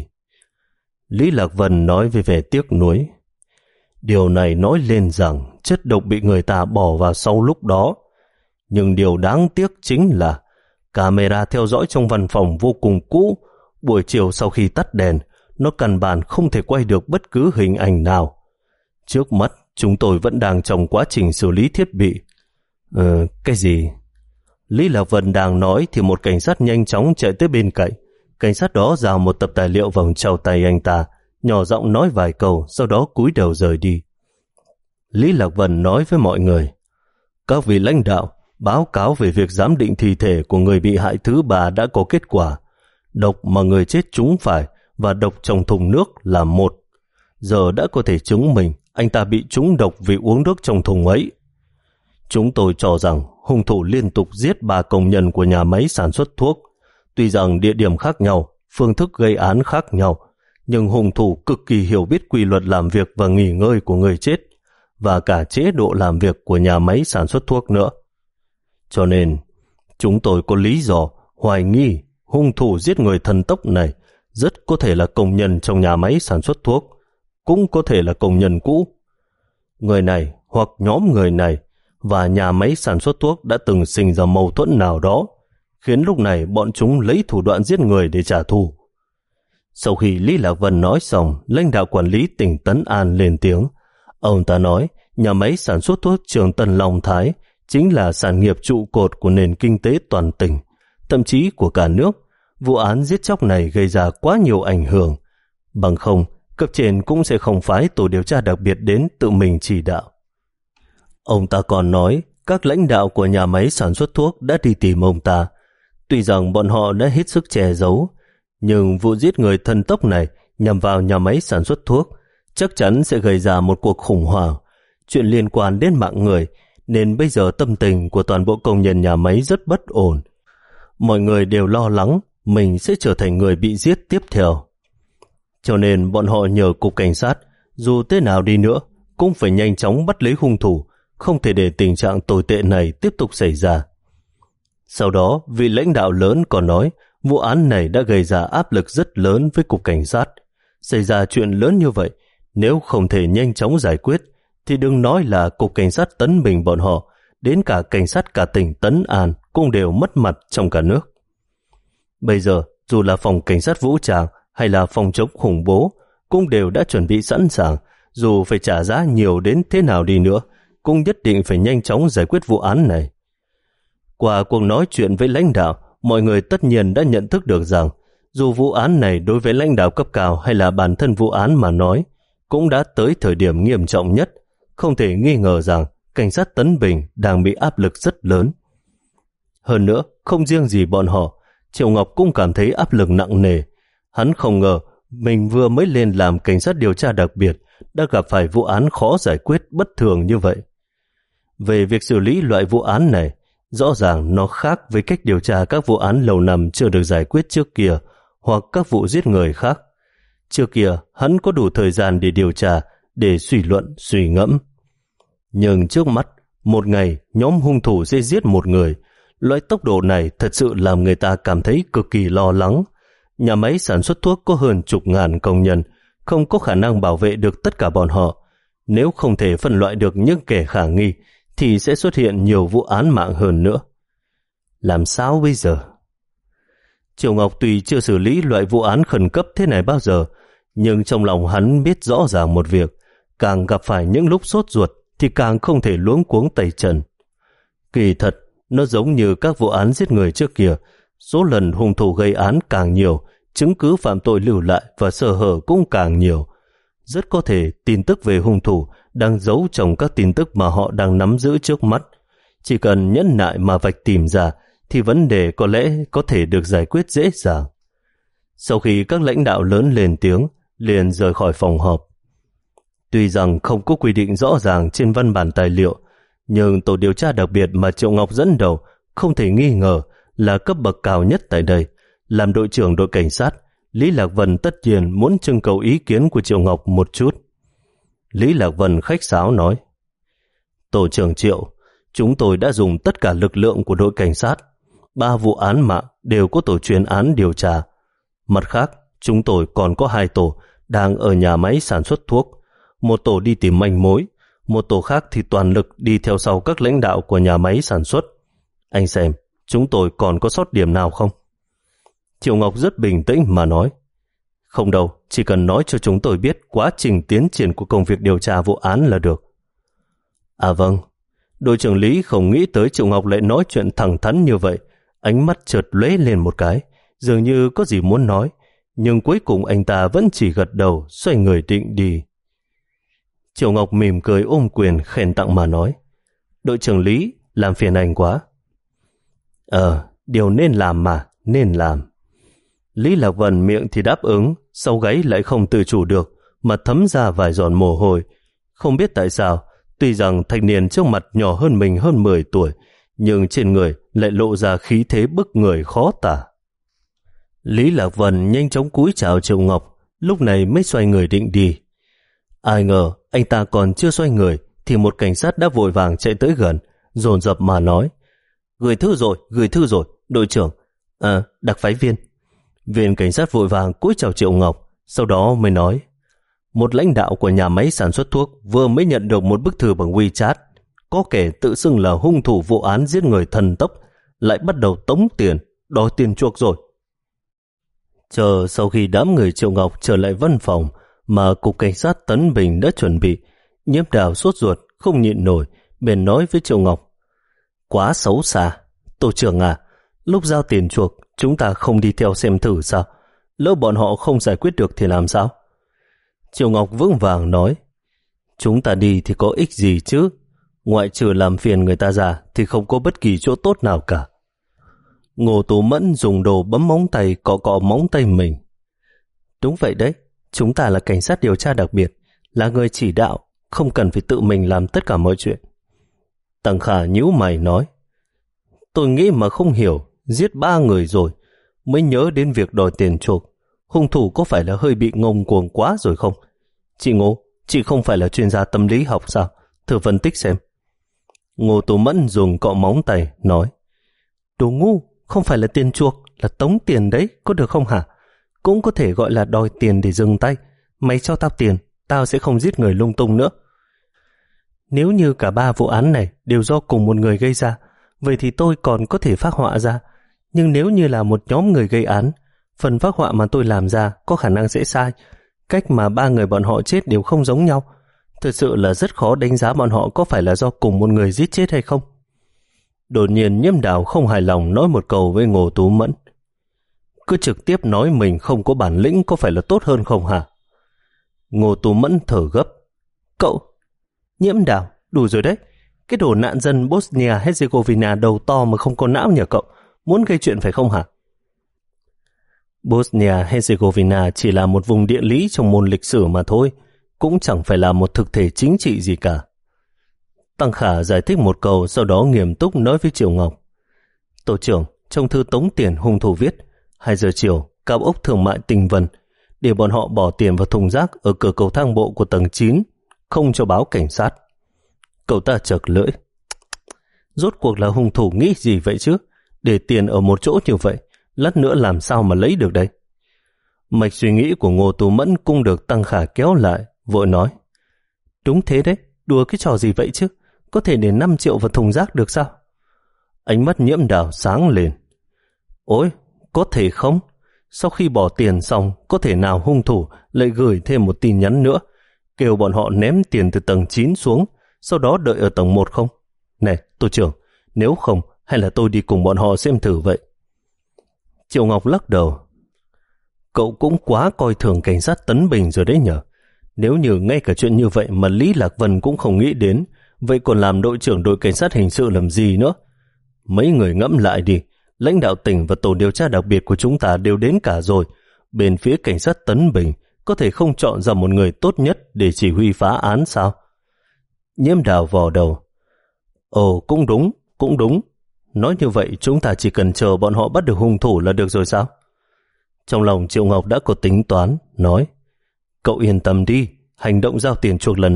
A: Lý Lạc Vân nói với vẻ tiếc nuối. Điều này nói lên rằng chất độc bị người ta bỏ vào sau lúc đó. Nhưng điều đáng tiếc chính là camera theo dõi trong văn phòng vô cùng cũ. Buổi chiều sau khi tắt đèn, nó căn bản không thể quay được bất cứ hình ảnh nào. Trước mắt, chúng tôi vẫn đang trong quá trình xử lý thiết bị. Ờ, cái gì? Lý Lạc Vân đang nói thì một cảnh sát nhanh chóng chạy tới bên cạnh. Cảnh sát đó giao một tập tài liệu vào trong tay anh ta, nhỏ giọng nói vài câu, sau đó cúi đầu rời đi. Lý Lạc Vân nói với mọi người, các vị lãnh đạo, báo cáo về việc giám định thi thể của người bị hại thứ ba đã có kết quả. Độc mà người chết trúng phải và độc trong thùng nước là một. Giờ đã có thể chứng minh anh ta bị trúng độc vì uống nước trong thùng ấy. Chúng tôi cho rằng hung thủ liên tục giết ba công nhân của nhà máy sản xuất thuốc. Tuy rằng địa điểm khác nhau, phương thức gây án khác nhau, nhưng hung thủ cực kỳ hiểu biết quy luật làm việc và nghỉ ngơi của người chết và cả chế độ làm việc của nhà máy sản xuất thuốc nữa. Cho nên, chúng tôi có lý do hoài nghi hung thủ giết người thần tốc này rất có thể là công nhân trong nhà máy sản xuất thuốc, cũng có thể là công nhân cũ. Người này hoặc nhóm người này và nhà máy sản xuất thuốc đã từng sinh ra mâu thuẫn nào đó, khiến lúc này bọn chúng lấy thủ đoạn giết người để trả thù. Sau khi Lý Lạc Vân nói xong, lãnh đạo quản lý tỉnh Tấn An lên tiếng. Ông ta nói, nhà máy sản xuất thuốc Trường Tân Long Thái chính là sản nghiệp trụ cột của nền kinh tế toàn tỉnh, thậm chí của cả nước. Vụ án giết chóc này gây ra quá nhiều ảnh hưởng. Bằng không, cấp trên cũng sẽ không phái tổ điều tra đặc biệt đến tự mình chỉ đạo. Ông ta còn nói, các lãnh đạo của nhà máy sản xuất thuốc đã đi tìm ông ta. Tuy rằng bọn họ đã hết sức che giấu, nhưng vụ giết người thần tốc này nhằm vào nhà máy sản xuất thuốc chắc chắn sẽ gây ra một cuộc khủng hoảng, chuyện liên quan đến mạng người, nên bây giờ tâm tình của toàn bộ công nhân nhà máy rất bất ổn. Mọi người đều lo lắng mình sẽ trở thành người bị giết tiếp theo. Cho nên bọn họ nhờ cục cảnh sát, dù thế nào đi nữa, cũng phải nhanh chóng bắt lấy hung thủ, không thể để tình trạng tồi tệ này tiếp tục xảy ra. Sau đó, vị lãnh đạo lớn còn nói, vụ án này đã gây ra áp lực rất lớn với cục cảnh sát. Xảy ra chuyện lớn như vậy, nếu không thể nhanh chóng giải quyết, thì đừng nói là cục cảnh sát Tấn Bình bọn họ, đến cả cảnh sát cả tỉnh Tấn An cũng đều mất mặt trong cả nước. Bây giờ, dù là phòng cảnh sát vũ trang hay là phòng chống khủng bố, cũng đều đã chuẩn bị sẵn sàng, dù phải trả giá nhiều đến thế nào đi nữa, cũng nhất định phải nhanh chóng giải quyết vụ án này. Qua cuộc nói chuyện với lãnh đạo, mọi người tất nhiên đã nhận thức được rằng, dù vụ án này đối với lãnh đạo cấp cao hay là bản thân vụ án mà nói, cũng đã tới thời điểm nghiêm trọng nhất, không thể nghi ngờ rằng cảnh sát Tấn Bình đang bị áp lực rất lớn. Hơn nữa, không riêng gì bọn họ, Triệu Ngọc cũng cảm thấy áp lực nặng nề. Hắn không ngờ mình vừa mới lên làm cảnh sát điều tra đặc biệt đã gặp phải vụ án khó giải quyết bất thường như vậy. Về việc xử lý loại vụ án này, rõ ràng nó khác với cách điều tra các vụ án lâu năm chưa được giải quyết trước kia hoặc các vụ giết người khác. Trước kia, hắn có đủ thời gian để điều tra, để suy luận, suy ngẫm. Nhưng trước mắt, một ngày nhóm hung thủ sẽ giết một người. Loại tốc độ này thật sự làm người ta cảm thấy cực kỳ lo lắng. Nhà máy sản xuất thuốc có hơn chục ngàn công nhân, không có khả năng bảo vệ được tất cả bọn họ. Nếu không thể phân loại được những kẻ khả nghi, thì sẽ xuất hiện nhiều vụ án mạng hơn nữa. Làm sao bây giờ? Triệu Ngọc tuy chưa xử lý loại vụ án khẩn cấp thế này bao giờ, nhưng trong lòng hắn biết rõ ràng một việc, càng gặp phải những lúc sốt ruột thì càng không thể luống cuống tay chân. Kỳ thật, nó giống như các vụ án giết người trước kia, số lần hung thủ gây án càng nhiều, chứng cứ phạm tội lưu lại và sơ hở cũng càng nhiều. Rất có thể tin tức về hung thủ đang giấu trong các tin tức mà họ đang nắm giữ trước mắt. Chỉ cần nhẫn nại mà vạch tìm ra thì vấn đề có lẽ có thể được giải quyết dễ dàng. Sau khi các lãnh đạo lớn lên tiếng, liền rời khỏi phòng họp. Tuy rằng không có quy định rõ ràng trên văn bản tài liệu, nhưng tổ điều tra đặc biệt mà Triệu Ngọc dẫn đầu không thể nghi ngờ là cấp bậc cao nhất tại đây. Làm đội trưởng đội cảnh sát, Lý Lạc Vân tất nhiên muốn trưng cầu ý kiến của Triệu Ngọc một chút. Lý Lạc Vân khách sáo nói, Tổ trưởng Triệu, chúng tôi đã dùng tất cả lực lượng của đội cảnh sát. Ba vụ án mạng đều có tổ chuyên án điều tra. Mặt khác, chúng tôi còn có hai tổ đang ở nhà máy sản xuất thuốc. Một tổ đi tìm manh mối, một tổ khác thì toàn lực đi theo sau các lãnh đạo của nhà máy sản xuất. Anh xem, chúng tôi còn có sót điểm nào không? Triệu Ngọc rất bình tĩnh mà nói. Không đâu, chỉ cần nói cho chúng tôi biết quá trình tiến triển của công việc điều tra vụ án là được. À vâng, đội trưởng Lý không nghĩ tới Triệu Ngọc lại nói chuyện thẳng thắn như vậy. Ánh mắt chợt lóe lên một cái, dường như có gì muốn nói, nhưng cuối cùng anh ta vẫn chỉ gật đầu, xoay người định đi. Triệu Ngọc mỉm cười ôm quyền khen tặng mà nói, đội trưởng Lý, làm phiền anh quá. Ờ, điều nên làm mà, nên làm. Lý Lạc Vân miệng thì đáp ứng, sau gáy lại không tự chủ được, mà thấm ra vài giọt mồ hôi. Không biết tại sao, tuy rằng thanh niên trước mặt nhỏ hơn mình hơn mười tuổi, nhưng trên người lại lộ ra khí thế bức người khó tả. Lý Lạc Vân nhanh chóng cúi chào Triệu Ngọc, lúc này mới xoay người định đi. Ai ngờ anh ta còn chưa xoay người thì một cảnh sát đã vội vàng chạy tới gần, dồn dập mà nói, gửi thư rồi, gửi thư rồi, đội trưởng, à, đặc phái viên. Viên cảnh sát vội vàng cúi chào Triệu Ngọc, sau đó mới nói, một lãnh đạo của nhà máy sản xuất thuốc vừa mới nhận được một bức thư bằng WeChat, có kẻ tự xưng là hung thủ vụ án giết người thần tốc, lại bắt đầu tống tiền, đòi tiền chuộc rồi. Chờ sau khi đám người Triệu Ngọc trở lại văn phòng mà cục cảnh sát Tấn Bình đã chuẩn bị, Nhiếp Đào sốt ruột không nhịn nổi, bèn nói với Triệu Ngọc, quá xấu xa, tổ trưởng à, lúc giao tiền chuộc chúng ta không đi theo xem thử sao? Lỡ bọn họ không giải quyết được thì làm sao? Triệu Ngọc vững vàng nói, chúng ta đi thì có ích gì chứ? Ngoại trừ làm phiền người ta ra thì không có bất kỳ chỗ tốt nào cả. Ngô Tú Mẫn dùng đồ bấm móng tay cọ cọ móng tay mình. Đúng vậy đấy, chúng ta là cảnh sát điều tra đặc biệt, là người chỉ đạo, không cần phải tự mình làm tất cả mọi chuyện. Tăng Khả nhíu mày nói, tôi nghĩ mà không hiểu, giết ba người rồi mới nhớ đến việc đòi tiền chuộc. Hung thủ có phải là hơi bị ngông cuồng quá rồi không? Chị Ngô, chị không phải là chuyên gia tâm lý học sao? Thử phân tích xem. Ngô Tú Mẫn dùng cọ móng tay nói, đồ ngu, không phải là tiền chuộc, là tống tiền đấy, có được không hả? Cũng có thể gọi là đòi tiền để dừng tay. Mày cho tao tiền, tao sẽ không giết người lung tung nữa. Nếu như cả ba vụ án này đều do cùng một người gây ra, vậy thì tôi còn có thể phác họa ra. Nhưng nếu như là một nhóm người gây án, phần phác họa mà tôi làm ra có khả năng sẽ sai. Cách mà ba người bọn họ chết đều không giống nhau. Thật sự là rất khó đánh giá bọn họ có phải là do cùng một người giết chết hay không. Đột nhiên Nhiễm Đào không hài lòng nói một câu với Ngô Tú Mẫn. Cứ trực tiếp nói mình không có bản lĩnh có phải là tốt hơn không hả? Ngô Tú Mẫn thở gấp. Cậu, Nhiễm Đào, đủ rồi đấy. Cái đồ nạn dân Bosnia-Herzegovina đầu to mà không có não nhờ cậu. Muốn gây chuyện phải không hả? Bosnia-Herzegovina chỉ là một vùng địa lý trong môn lịch sử mà thôi, cũng chẳng phải là một thực thể chính trị gì cả. Tăng Khả giải thích một câu, sau đó nghiêm túc nói với Triệu Ngọc. Tổ trưởng, trong thư tống tiền hung thủ viết, hai giờ chiều, cao ốc thương mại Tình Vân, để bọn họ bỏ tiền vào thùng rác ở cửa cầu thang bộ của tầng chín, không cho báo cảnh sát. Cậu ta chật lưỡi. Rốt cuộc là hung thủ nghĩ gì vậy chứ? Để tiền ở một chỗ như vậy, lát nữa làm sao mà lấy được đây? Mạch suy nghĩ của Ngô Tú Mẫn cũng được Tăng Khả kéo lại, vội nói. Đúng thế đấy, đùa cái trò gì vậy chứ? Có thể để năm triệu vào thùng rác được sao? Ánh mắt Nhiễm Đào sáng lên. Ôi, có thể không? Sau khi bỏ tiền xong, có thể nào hung thủ lại gửi thêm một tin nhắn nữa, kêu bọn họ ném tiền từ tầng chín xuống, sau đó đợi ở tầng một không? Này, tổ trưởng, nếu không, hay là tôi đi cùng bọn họ xem thử vậy? Triệu Ngọc lắc đầu. Cậu cũng quá coi thường cảnh sát Tấn Bình rồi đấy nhở. Nếu như ngay cả chuyện như vậy mà Lý Lạc Vân cũng không nghĩ đến, vậy còn làm đội trưởng đội cảnh sát hình sự làm gì nữa? Mấy người ngẫm lại đi, lãnh đạo tỉnh và tổ điều tra đặc biệt của chúng ta đều đến cả rồi. Bên phía cảnh sát Tấn Bình có thể không chọn ra một người tốt nhất để chỉ huy phá án sao? Nhiễm Đào vò đầu. Ồ, cũng đúng, cũng đúng. Nói như vậy chúng ta chỉ cần chờ bọn họ bắt được hung thủ là được rồi sao? Trong lòng Triệu Ngọc đã có tính toán, nói. Cậu yên tâm đi, hành động giao tiền chuộc lần này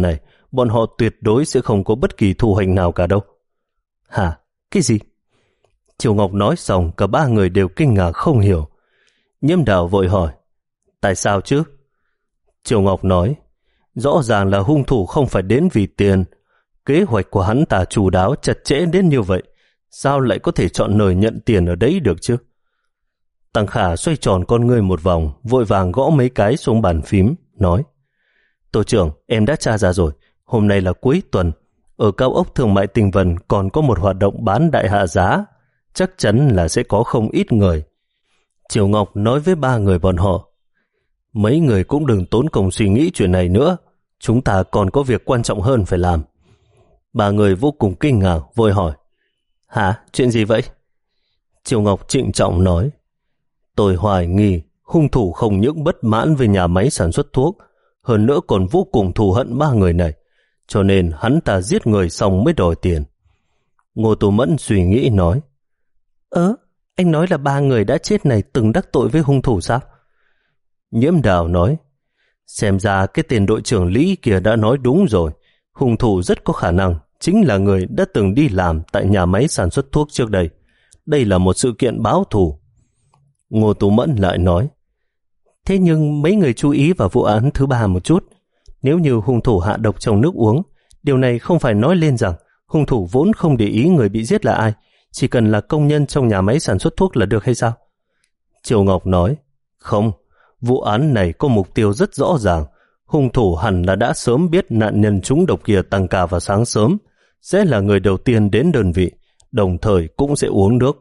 A: bọn họ tuyệt đối sẽ không có bất kỳ thù hành nào cả đâu. Hả? Cái gì? Triều Ngọc nói xong, cả ba người đều kinh ngạc không hiểu. Nhiễm Đạo vội hỏi, tại sao chứ? Triều Ngọc nói, rõ ràng là hung thủ không phải đến vì tiền. Kế hoạch của hắn ta chu đáo chặt chẽ đến như vậy, sao lại có thể chọn nơi nhận tiền ở đấy được chứ? Tăng Khả xoay tròn con ngươi một vòng, vội vàng gõ mấy cái xuống bàn phím, nói, tổ trưởng, em đã tra ra rồi, hôm nay là cuối tuần, ở cao ốc thương mại Tinh Vân còn có một hoạt động bán đại hạ giá, chắc chắn là sẽ có không ít người. Triều Ngọc nói với ba người bọn họ, mấy người cũng đừng tốn công suy nghĩ chuyện này nữa, chúng ta còn có việc quan trọng hơn phải làm. Ba người vô cùng kinh ngạc, vội hỏi, hả, chuyện gì vậy? Triều Ngọc trịnh trọng nói, tôi hoài nghi hung thủ không những bất mãn với nhà máy sản xuất thuốc, hơn nữa còn vô cùng thù hận ba người này, cho nên hắn ta giết người xong mới đòi tiền. Ngô Tú Mẫn suy nghĩ nói, ớ, anh nói là ba người đã chết này từng đắc tội với hung thủ sao? Nhiễm Đào nói, xem ra cái tiền đội trưởng Lý kia đã nói đúng rồi, hung thủ rất có khả năng chính là người đã từng đi làm tại nhà máy sản xuất thuốc trước đây. Đây là một sự kiện báo thù. Ngô Tú Mẫn lại nói, thế nhưng mấy người chú ý vào vụ án thứ ba một chút. Nếu như hung thủ hạ độc trong nước uống, điều này không phải nói lên rằng hung thủ vốn không để ý người bị giết là ai, chỉ cần là công nhân trong nhà máy sản xuất thuốc là được hay sao? Triều Ngọc nói, không, vụ án này có mục tiêu rất rõ ràng. Hung thủ hẳn là đã sớm biết nạn nhân trúng độc kia tăng ca vào sáng sớm, sẽ là người đầu tiên đến đơn vị, đồng thời cũng sẽ uống nước.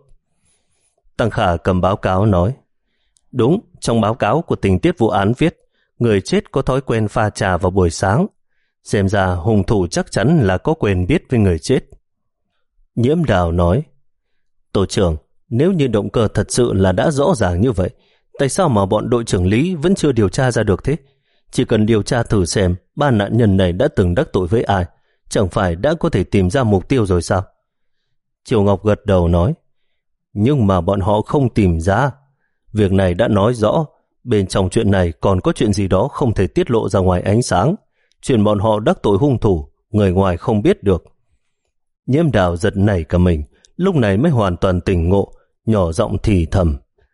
A: Tăng Khả cầm báo cáo nói, đúng, trong báo cáo của tình tiết vụ án viết, người chết có thói quen pha trà vào buổi sáng. Xem ra hung thủ chắc chắn là có quen biết với người chết. Nhiễm Đào nói, tổ trưởng, nếu như động cơ thật sự là đã rõ ràng như vậy, tại sao mà bọn đội trưởng Lý vẫn chưa điều tra ra được thế? Chỉ cần điều tra thử xem ba nạn nhân này đã từng đắc tội với ai, chẳng phải đã có thể tìm ra mục tiêu rồi sao? Triều Ngọc gật đầu nói, nhưng mà bọn họ không tìm ra. Việc này đã nói rõ, bên trong chuyện này còn có chuyện gì đó không thể tiết lộ ra ngoài ánh sáng. Chuyện bọn họ đắc tội hung thủ, người ngoài không biết được. Nhiễm Đào giật nảy cả mình, lúc này mới hoàn toàn tỉnh ngộ, nhỏ giọng thì thầm,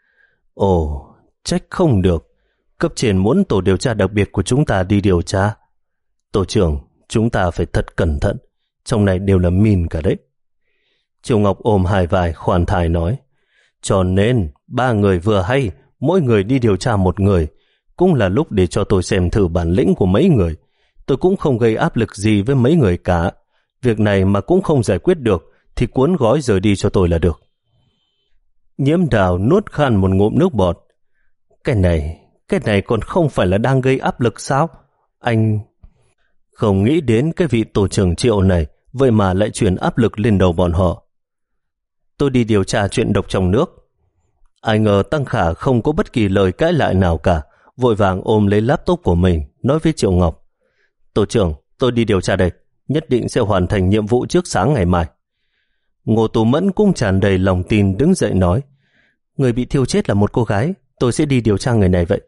A: ồ, trách không được. Cấp trên muốn tổ điều tra đặc biệt của chúng ta đi điều tra. Tổ trưởng, chúng ta phải thật cẩn thận, trong này đều là mìn cả đấy. Triều Ngọc ôm hai vai khoan thai nói, cho nên ba người vừa hay, mỗi người đi điều tra một người, cũng là lúc để cho tôi xem thử bản lĩnh của mấy người. Tôi cũng không gây áp lực gì với mấy người cả. Việc này mà cũng không giải quyết được thì cuốn gói rời đi cho tôi là được. Nhiễm Đào nuốt khan một ngụm nước bọt. Cái này, cái này còn không phải là đang gây áp lực sao? Anh không nghĩ đến cái vị tổ trưởng Triệu này, vậy mà lại chuyển áp lực lên đầu bọn họ. Tôi đi điều tra chuyện độc trong nước. Ai ngờ Tăng Khả không có bất kỳ lời cãi lại nào cả, vội vàng ôm lấy laptop của mình, nói với Triệu Ngọc, tổ trưởng, tôi đi điều tra đây, nhất định sẽ hoàn thành nhiệm vụ trước sáng ngày mai. Ngô Tú Mẫn cũng tràn đầy lòng tin đứng dậy nói, người bị thiêu chết là một cô gái, tôi sẽ đi điều tra người này vậy.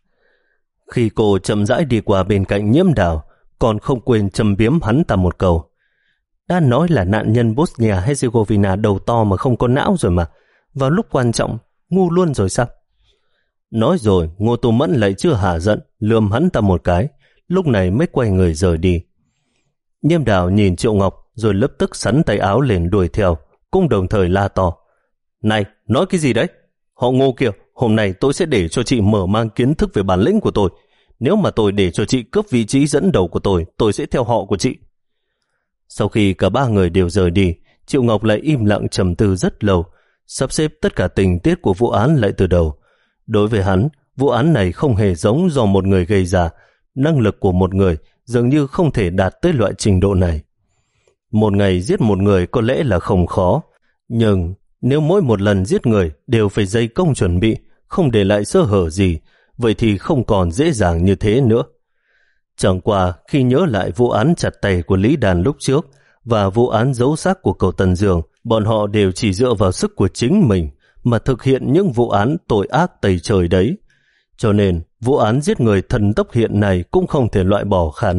A: Khi cô chậm rãi đi qua bên cạnh Nhiễm Đào, còn không quên châm biếm hắn ta một câu, đã nói là nạn nhân Bosnia-Herzegovina đầu to mà không có não rồi mà, vào lúc quan trọng ngu luôn rồi sao? Nói rồi, Ngô Tú Mẫn lại chưa hả giận, lườm hắn ta một cái, lúc này mới quay người rời đi. Nhiễm Đào nhìn Triệu Ngọc rồi lập tức sắn tay áo lên đuổi theo, cũng đồng thời la to, này, nói cái gì đấy? Họ Ngô kia, hôm nay tôi sẽ để cho chị mở mang kiến thức về bản lĩnh của tôi. Nếu mà tôi để cho chị cướp vị trí dẫn đầu của tôi, tôi sẽ theo họ của chị. Sau khi cả ba người đều rời đi, Triệu Ngọc lại im lặng trầm tư rất lâu, sắp xếp tất cả tình tiết của vụ án lại từ đầu. Đối với hắn, vụ án này không hề giống do một người gây ra, năng lực của một người dường như không thể đạt tới loại trình độ này. Một ngày giết một người có lẽ là không khó, nhưng nếu mỗi một lần giết người đều phải dày công chuẩn bị, không để lại sơ hở gì, vậy thì không còn dễ dàng như thế nữa. Chẳng qua khi nhớ lại vụ án chặt tay của Lý Đàn lúc trước và vụ án giấu xác của cậu Tần Dương, bọn họ đều chỉ dựa vào sức của chính mình mà thực hiện những vụ án tội ác tày trời đấy. Cho nên vụ án giết người thần tốc hiện này cũng không thể loại bỏ khả năng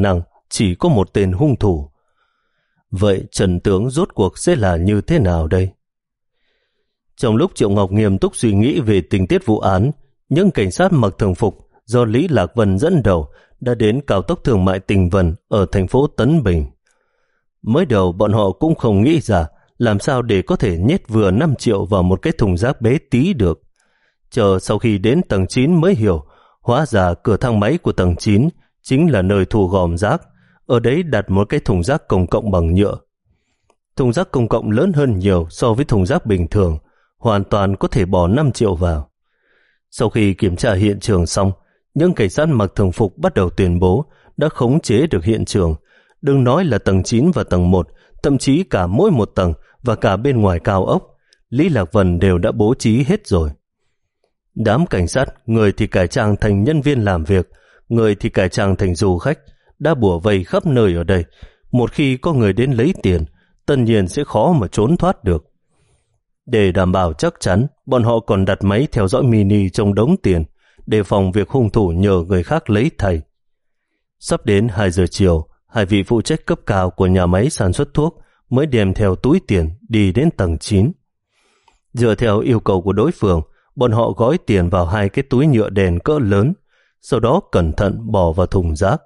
A: chỉ có một tên hung thủ. Vậy trần tướng rốt cuộc sẽ là như thế nào đây? Trong lúc Triệu Ngọc nghiêm túc suy nghĩ về tình tiết vụ án, những cảnh sát mặc thường phục do Lý Lạc Vân dẫn đầu đã đến cao tốc thương mại Tình Vân ở thành phố Tấn Bình. Mới đầu bọn họ cũng không nghĩ ra làm sao để có thể nhét vừa năm triệu vào một cái thùng rác bé tí được. Chờ sau khi đến tầng chín mới hiểu, hóa ra cửa thang máy của tầng chín chính là nơi thu gom rác, ở đấy đặt một cái thùng rác công cộng bằng nhựa. Thùng rác công cộng lớn hơn nhiều so với thùng rác bình thường, hoàn toàn có thể bỏ năm triệu vào. Sau khi kiểm tra hiện trường xong, những cảnh sát mặc thường phục bắt đầu tuyên bố đã khống chế được hiện trường. Đừng nói là tầng chín và tầng một, thậm chí cả mỗi một tầng và cả bên ngoài cao ốc, Lý Lạc Vân đều đã bố trí hết rồi. Đám cảnh sát, người thì cải trang thành nhân viên làm việc, người thì cải trang thành du khách, đã bủa vây khắp nơi ở đây. Một khi có người đến lấy tiền, tất nhiên sẽ khó mà trốn thoát được. Để đảm bảo chắc chắn, bọn họ còn đặt máy theo dõi mini trong đống tiền, đề phòng việc hung thủ nhờ người khác lấy thay. Sắp đến hai giờ chiều, hai vị phụ trách cấp cao của nhà máy sản xuất thuốc mới đem theo túi tiền đi đến tầng chín. Dựa theo yêu cầu của đối phương, bọn họ gói tiền vào hai cái túi nhựa đèn cỡ lớn, sau đó cẩn thận bỏ vào thùng rác.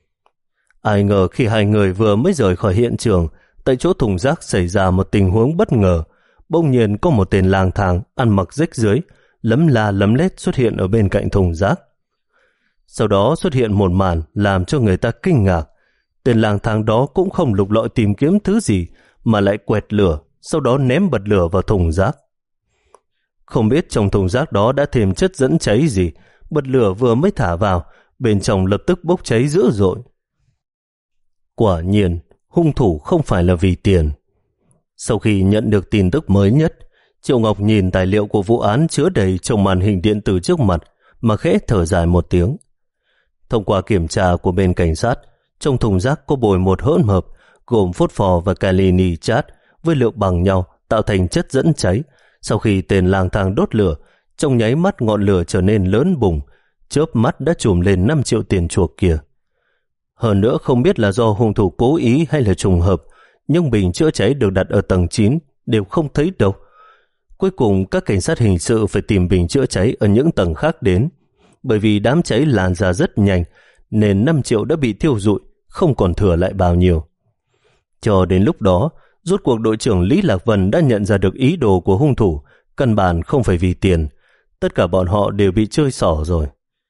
A: Ai ngờ khi hai người vừa mới rời khỏi hiện trường, tại chỗ thùng rác xảy ra một tình huống bất ngờ. Bỗng nhiên có một tên lang thang ăn mặc rách rưới, lấm la lấm lét xuất hiện ở bên cạnh thùng rác. Sau đó xuất hiện một màn làm cho người ta kinh ngạc. Tên lang thang đó cũng không lục lọi tìm kiếm thứ gì, mà lại quẹt lửa, sau đó ném bật lửa vào thùng rác. Không biết trong thùng rác đó đã thêm chất dẫn cháy gì, bật lửa vừa mới thả vào, bên trong lập tức bốc cháy dữ dội. Quả nhiên, hung thủ không phải là vì tiền. Sau khi nhận được tin tức mới nhất, Triệu Ngọc nhìn tài liệu của vụ án chứa đầy trong màn hình điện tử trước mặt mà khẽ thở dài một tiếng. Thông qua kiểm tra của bên cảnh sát, trong thùng rác có bồi một hỗn hợp gồm phốt pho và kali nitrat với lượng bằng nhau tạo thành chất dẫn cháy. Sau khi tên lang thang đốt lửa, trong nháy mắt ngọn lửa trở nên lớn bùng, chớp mắt đã trùm lên năm triệu tiền chuộc kia. Hơn nữa không biết là do hung thủ cố ý hay là trùng hợp, nhưng bình chữa cháy được đặt ở tầng chín đều không thấy đâu. Cuối cùng các cảnh sát hình sự phải tìm bình chữa cháy ở những tầng khác đến. Bởi vì đám cháy lan ra rất nhanh, nên năm triệu đã bị thiêu rụi, không còn thừa lại bao nhiêu. Cho đến lúc đó, rốt cuộc đội trưởng Lý Lạc Vân đã nhận ra được ý đồ của hung thủ, căn bản không phải vì tiền. Tất cả bọn họ đều bị chơi xỏ rồi.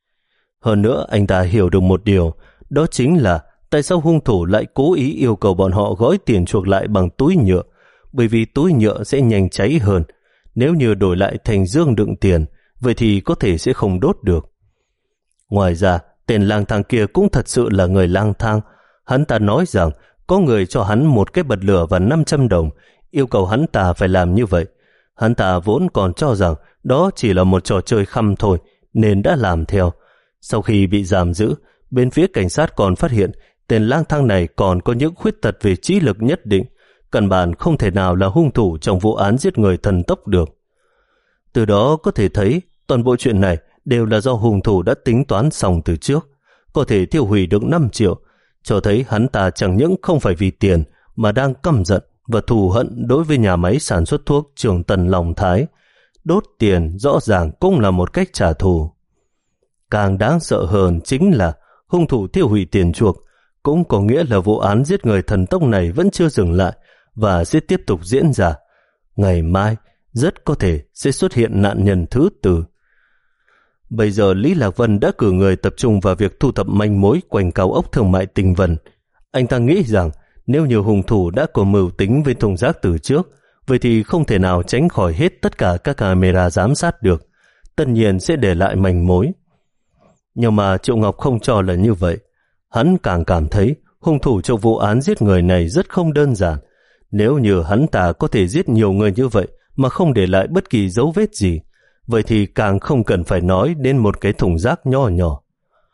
A: Hơn nữa anh ta hiểu được một điều, đó chính là tại sao hung thủ lại cố ý yêu cầu bọn họ gói tiền chuộc lại bằng túi nhựa, bởi vì túi nhựa sẽ nhanh cháy hơn. Nếu như đổi lại thành dương đựng tiền, vậy thì có thể sẽ không đốt được. Ngoài ra, tên lang thang kia cũng thật sự là người lang thang. Hắn ta nói rằng có người cho hắn một cái bật lửa và năm trăm đồng, yêu cầu hắn ta phải làm như vậy. Hắn ta vốn còn cho rằng đó chỉ là một trò chơi khăm thôi, nên đã làm theo. Sau khi bị giam giữ, bên phía cảnh sát còn phát hiện tên lang thang này còn có những khuyết tật về trí lực nhất định, căn bản không thể nào là hung thủ trong vụ án giết người thần tốc được. Từ đó có thể thấy toàn bộ chuyện này đều là do hung thủ đã tính toán xong từ trước, có thể tiêu hủy được năm triệu, cho thấy hắn ta chẳng những không phải vì tiền mà đang căm giận và thù hận đối với nhà máy sản xuất thuốc Trường Tần Long Thái. Đốt tiền rõ ràng cũng là một cách trả thù. Càng đáng sợ hơn chính là hung thủ tiêu hủy tiền chuộc, cũng có nghĩa là vụ án giết người thần tốc này vẫn chưa dừng lại và sẽ tiếp tục diễn ra. Ngày mai rất có thể sẽ xuất hiện nạn nhân thứ tư. Bây giờ Lý Lạc Vân đã cử người tập trung vào việc thu thập manh mối quanh cao ốc thương mại Tình Vân. Anh ta nghĩ rằng nếu như hung thủ đã có mưu tính với thùng rác từ trước, vậy thì không thể nào tránh khỏi hết tất cả các camera giám sát được, tất nhiên sẽ để lại manh mối. Nhưng mà Triệu Ngọc không cho là như vậy. Hắn càng cảm thấy hung thủ trong vụ án giết người này rất không đơn giản. Nếu như hắn ta có thể giết nhiều người như vậy mà không để lại bất kỳ dấu vết gì, vậy thì càng không cần phải nói đến một cái thùng rác nho nhỏ.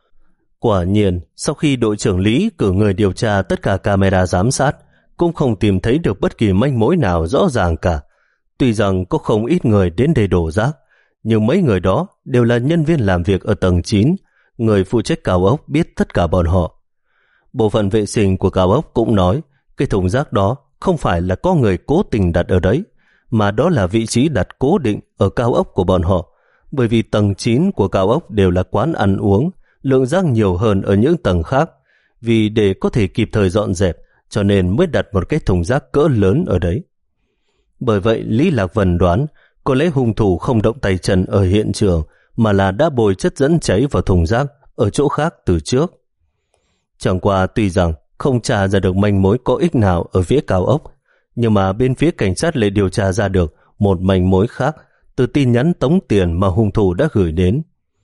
A: Quả nhiên, sau khi đội trưởng Lý cử người điều tra tất cả camera giám sát, cũng không tìm thấy được bất kỳ manh mối nào rõ ràng cả. Tuy rằng có không ít người đến đây đổ rác, nhưng mấy người đó đều là nhân viên làm việc ở tầng chín, người phụ trách cao ốc biết tất cả bọn họ. Bộ phận vệ sinh của cao ốc cũng nói cái thùng rác đó không phải là có người cố tình đặt ở đấy, mà đó là vị trí đặt cố định ở cao ốc của bọn họ, bởi vì tầng chín của cao ốc đều là quán ăn uống, lượng rác nhiều hơn ở những tầng khác. Vì để có thể kịp thời dọn dẹp, cho nên mới đặt một cái thùng rác cỡ lớn ở đấy. Bởi vậy Lý Lạc Vân đoán có lẽ hung thủ không động tay chân ở hiện trường, mà là đã bồi chất dẫn cháy vào thùng rác ở chỗ khác từ trước. Chẳng qua tuy rằng không tra ra được manh mối có ích nào ở phía cao ốc, nhưng mà bên phía cảnh sát lại điều tra ra được một manh mối khác từ tin nhắn tống tiền mà hung thủ đã gửi đến.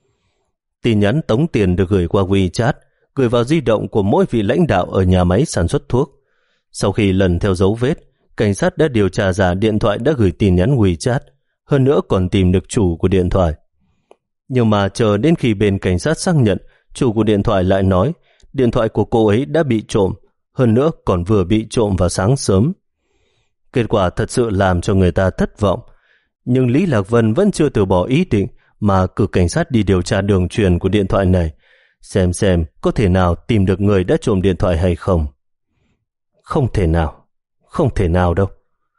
A: Tin nhắn tống tiền được gửi qua WeChat, gửi vào di động của mỗi vị lãnh đạo ở nhà máy sản xuất thuốc. Sau khi lần theo dấu vết, cảnh sát đã điều tra ra điện thoại đã gửi tin nhắn WeChat, hơn nữa còn tìm được chủ của điện thoại. Nhưng mà chờ đến khi bên cảnh sát xác nhận, chủ của điện thoại lại nói điện thoại của cô ấy đã bị trộm, hơn nữa còn vừa bị trộm vào sáng sớm. Kết quả thật sự làm cho người ta thất vọng, nhưng Lý Lạc Vân vẫn chưa từ bỏ ý định mà cử cảnh sát đi điều tra đường truyền của điện thoại này, xem xem có thể nào tìm được người đã trộm điện thoại hay không. Không thể nào, không thể nào đâu.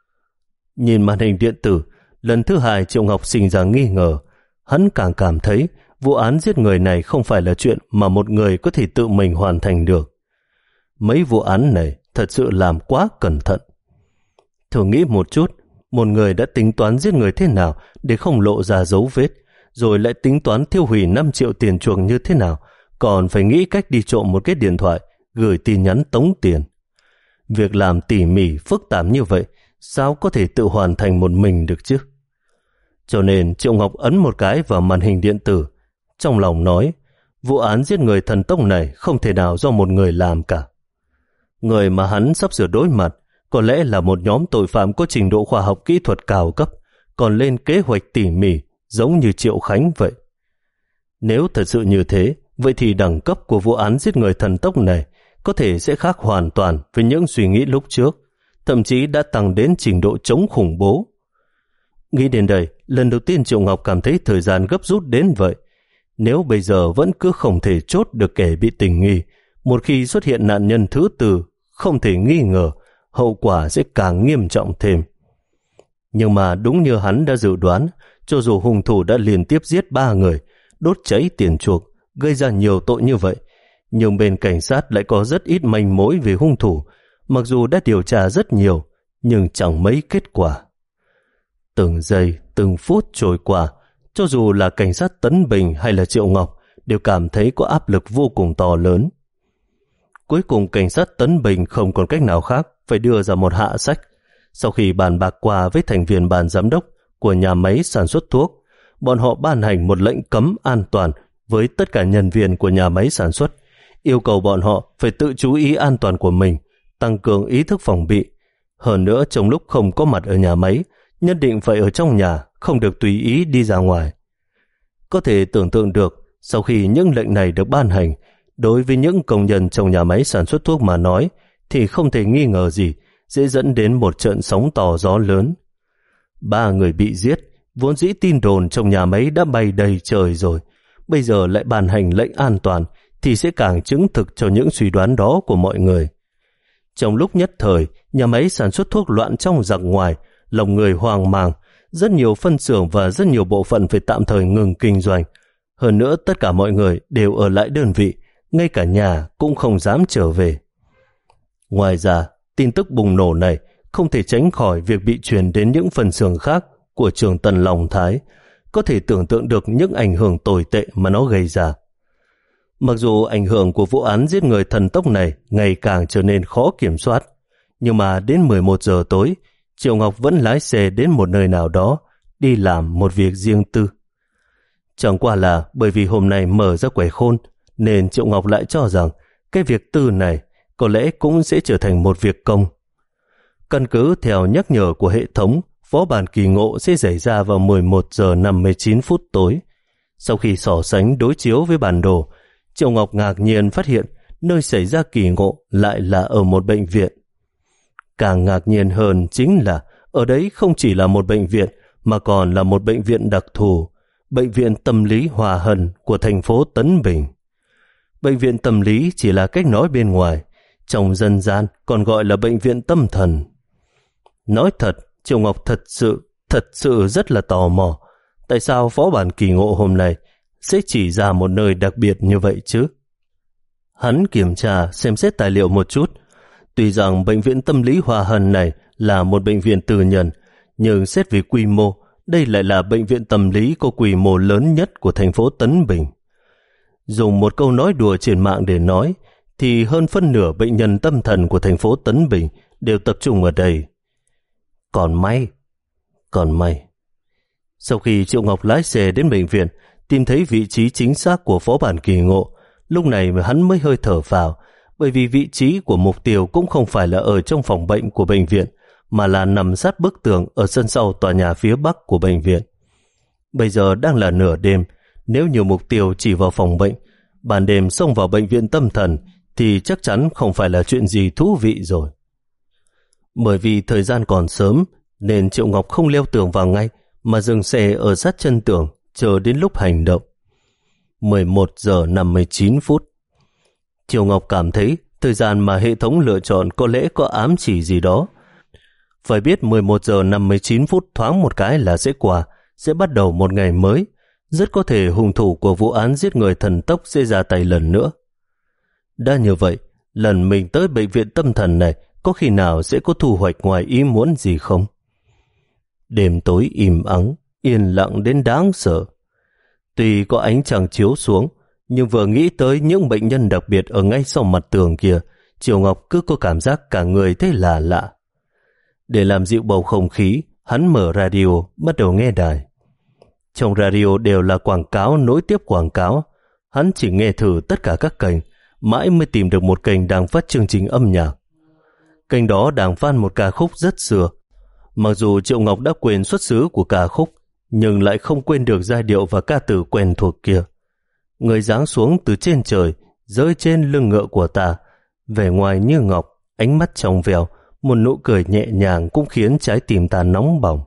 A: Nhìn màn hình điện tử, lần thứ hai Triệu Ngọc sinh ra nghi ngờ. Hắn càng cảm thấy vụ án giết người này không phải là chuyện mà một người có thể tự mình hoàn thành được. Mấy vụ án này thật sự làm quá cẩn thận. Thử nghĩ một chút, một người đã tính toán giết người thế nào để không lộ ra dấu vết, rồi lại tính toán tiêu hủy năm triệu tiền chuộc như thế nào, còn phải nghĩ cách đi trộm một cái điện thoại, gửi tin nhắn tống tiền. Việc làm tỉ mỉ, phức tạp như vậy, sao có thể tự hoàn thành một mình được chứ? Cho nên Triệu Ngọc ấn một cái vào màn hình điện tử, trong lòng nói, vụ án giết người thần tốc này không thể nào do một người làm cả. Người mà hắn sắp sửa đối mặt có lẽ là một nhóm tội phạm có trình độ khoa học kỹ thuật cao cấp, còn lên kế hoạch tỉ mỉ giống như Triệu Khánh vậy. Nếu thật sự như thế, vậy thì đẳng cấp của vụ án giết người thần tốc này có thể sẽ khác hoàn toàn với những suy nghĩ lúc trước, thậm chí đã tăng đến trình độ chống khủng bố. Nghĩ đến đây, lần đầu tiên Triệu Ngọc cảm thấy thời gian gấp rút đến vậy. Nếu bây giờ vẫn cứ không thể chốt được kẻ bị tình nghi, một khi xuất hiện nạn nhân thứ tư, không thể nghi ngờ, hậu quả sẽ càng nghiêm trọng thêm. Nhưng mà đúng như hắn đã dự đoán, cho dù hung thủ đã liên tiếp giết ba người, đốt cháy tiền chuộc, gây ra nhiều tội như vậy, nhưng bên cảnh sát lại có rất ít manh mối về hung thủ, mặc dù đã điều tra rất nhiều, nhưng chẳng mấy kết quả. Từng giây, từng phút trôi qua, cho dù là cảnh sát Tấn Bình hay là Triệu Ngọc đều cảm thấy có áp lực vô cùng to lớn. Cuối cùng cảnh sát Tấn Bình không còn cách nào khác phải đưa ra một hạ sách. Sau khi bàn bạc qua với thành viên ban giám đốc của nhà máy sản xuất thuốc, bọn họ ban hành một lệnh cấm an toàn với tất cả nhân viên của nhà máy sản xuất, yêu cầu bọn họ phải tự chú ý an toàn của mình, tăng cường ý thức phòng bị. Hơn nữa trong lúc không có mặt ở nhà máy, nhất định phải ở trong nhà, không được tùy ý đi ra ngoài. Có thể tưởng tượng được, sau khi những lệnh này được ban hành, đối với những công nhân trong nhà máy sản xuất thuốc mà nói, thì không thể nghi ngờ gì sẽ dẫn đến một trận sóng to gió lớn. Ba người bị giết, vốn dĩ tin đồn trong nhà máy đã bay đầy trời rồi, bây giờ lại ban hành lệnh an toàn thì sẽ càng chứng thực cho những suy đoán đó của mọi người. Trong lúc nhất thời, nhà máy sản xuất thuốc loạn trong giặc ngoài, lòng người hoang mang, rất nhiều phân xưởng và rất nhiều bộ phận phải tạm thời ngừng kinh doanh. Hơn nữa tất cả mọi người đều ở lại đơn vị, ngay cả nhà cũng không dám trở về. Ngoài ra, tin tức bùng nổ này không thể tránh khỏi việc bị truyền đến những phân xưởng khác của trường Tân Long Thái, có thể tưởng tượng được những ảnh hưởng tồi tệ mà nó gây ra. Mặc dù ảnh hưởng của vụ án giết người thần tốc này ngày càng trở nên khó kiểm soát, nhưng mà đến mười một giờ tối, Triệu Ngọc vẫn lái xe đến một nơi nào đó, đi làm một việc riêng tư. Chẳng qua là bởi vì hôm nay mở ra quẻ khôn, nên Triệu Ngọc lại cho rằng cái việc tư này có lẽ cũng sẽ trở thành một việc công. Căn cứ theo nhắc nhở của hệ thống, phó bản kỳ ngộ sẽ xảy ra vào mười một giờ năm mươi chín phút tối. Sau khi so sánh đối chiếu với bản đồ, Triệu Ngọc ngạc nhiên phát hiện nơi xảy ra kỳ ngộ lại là ở một bệnh viện. Càng ngạc nhiên hơn chính là ở đấy không chỉ là một bệnh viện mà còn là một bệnh viện đặc thù, bệnh viện tâm lý Hòa Hân của thành phố Tấn Bình. Bệnh viện tâm lý chỉ là cách nói bên ngoài, trong dân gian còn gọi là bệnh viện tâm thần. Nói thật, Triệu Ngọc thật sự, thật sự rất là tò mò, tại sao phó bản kỳ ngộ hôm nay sẽ chỉ ra một nơi đặc biệt như vậy chứ? Hắn kiểm tra, xem xét tài liệu một chút. Tuy rằng bệnh viện tâm lý Hòa Hân này là một bệnh viện tư nhân, nhưng xét về quy mô, đây lại là bệnh viện tâm lý có quy mô lớn nhất của thành phố Tấn Bình. Dùng một câu nói đùa trên mạng để nói, thì hơn phân nửa bệnh nhân tâm thần của thành phố Tấn Bình đều tập trung ở đây. Còn may, còn may. Sau khi Triệu Ngọc lái xe đến bệnh viện, tìm thấy vị trí chính xác của phó bản kỳ ngộ, lúc này mà hắn mới hơi thở phào, bởi vì vị trí của mục tiêu cũng không phải là ở trong phòng bệnh của bệnh viện, mà là nằm sát bức tường ở sân sau tòa nhà phía bắc của bệnh viện. Bây giờ đang là nửa đêm, nếu như mục tiêu chỉ vào phòng bệnh, ban đêm xông vào bệnh viện tâm thần thì chắc chắn không phải là chuyện gì thú vị rồi. Bởi vì thời gian còn sớm, nên Triệu Ngọc không leo tường vào ngay, mà dừng xe ở sát chân tường, chờ đến lúc hành động. mười một giờ năm mươi chín phút. Triệu Ngọc cảm thấy thời gian mà hệ thống lựa chọn có lẽ có ám chỉ gì đó. Phải biết mười một giờ năm mươi chín phút thoáng một cái là sẽ qua, sẽ bắt đầu một ngày mới. Rất có thể hung thủ của vụ án giết người thần tốc sẽ ra tay lần nữa. Đã như vậy, lần mình tới bệnh viện tâm thần này có khi nào sẽ có thu hoạch ngoài ý muốn gì không? Đêm tối im ắng, yên lặng đến đáng sợ. Tuy có ánh trăng chiếu xuống, nhưng vừa nghĩ tới những bệnh nhân đặc biệt ở ngay sau mặt tường kia, Triệu Ngọc cứ có cảm giác cả người thấy lạ lạ. Để làm dịu bầu không khí, hắn mở radio, bắt đầu nghe đài. Trong radio đều là quảng cáo nối tiếp quảng cáo. Hắn chỉ nghe thử tất cả các kênh, mãi mới tìm được một kênh đang phát chương trình âm nhạc. Kênh đó đang phát một ca khúc rất xưa. Mặc dù Triệu Ngọc đã quên xuất xứ của ca khúc, nhưng lại không quên được giai điệu và ca từ quen thuộc kia. Người giáng xuống từ trên trời, rơi trên lưng ngựa của ta, vẻ ngoài như ngọc, ánh mắt trong veo, một nụ cười nhẹ nhàng cũng khiến trái tim ta nóng bỏng.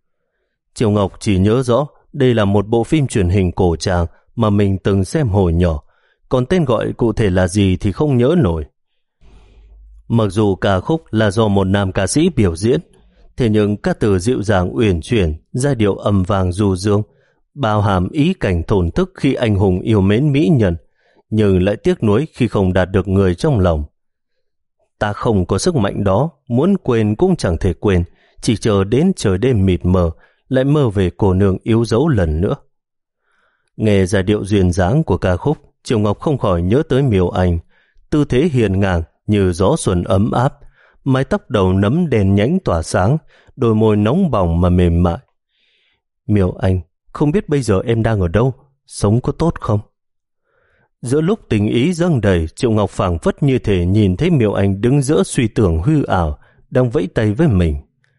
A: Triệu Ngọc chỉ nhớ rõ đây là một bộ phim truyền hình cổ trang mà mình từng xem hồi nhỏ, còn tên gọi cụ thể là gì thì không nhớ nổi. Mặc dù ca khúc là do một nam ca sĩ biểu diễn, thế nhưng các từ dịu dàng uyển chuyển, giai điệu âm vang du dương, bao hàm ý cảnh thổn thức khi anh hùng yêu mến mỹ nhân, nhưng lại tiếc nuối khi không đạt được người trong lòng. Ta không có sức mạnh đó, muốn quên cũng chẳng thể quên, chỉ chờ đến trời đêm mịt mờ, lại mơ về cô nương yếu dấu lần nữa. Nghe giai điệu duyên dáng của ca khúc, Triệu Ngọc không khỏi nhớ tới Miêu Anh, tư thế hiền ngang như gió xuân ấm áp, mái tóc đầu nấm đèn nhánh tỏa sáng, đôi môi nóng bỏng mà mềm mại. Miêu Anh, không biết bây giờ em đang ở đâu, sống có tốt không? Giữa lúc tình ý dâng đầy, Triệu Ngọc phảng phất như thể nhìn thấy Miêu Anh đứng giữa suy tưởng hư ảo, đang vẫy tay với mình.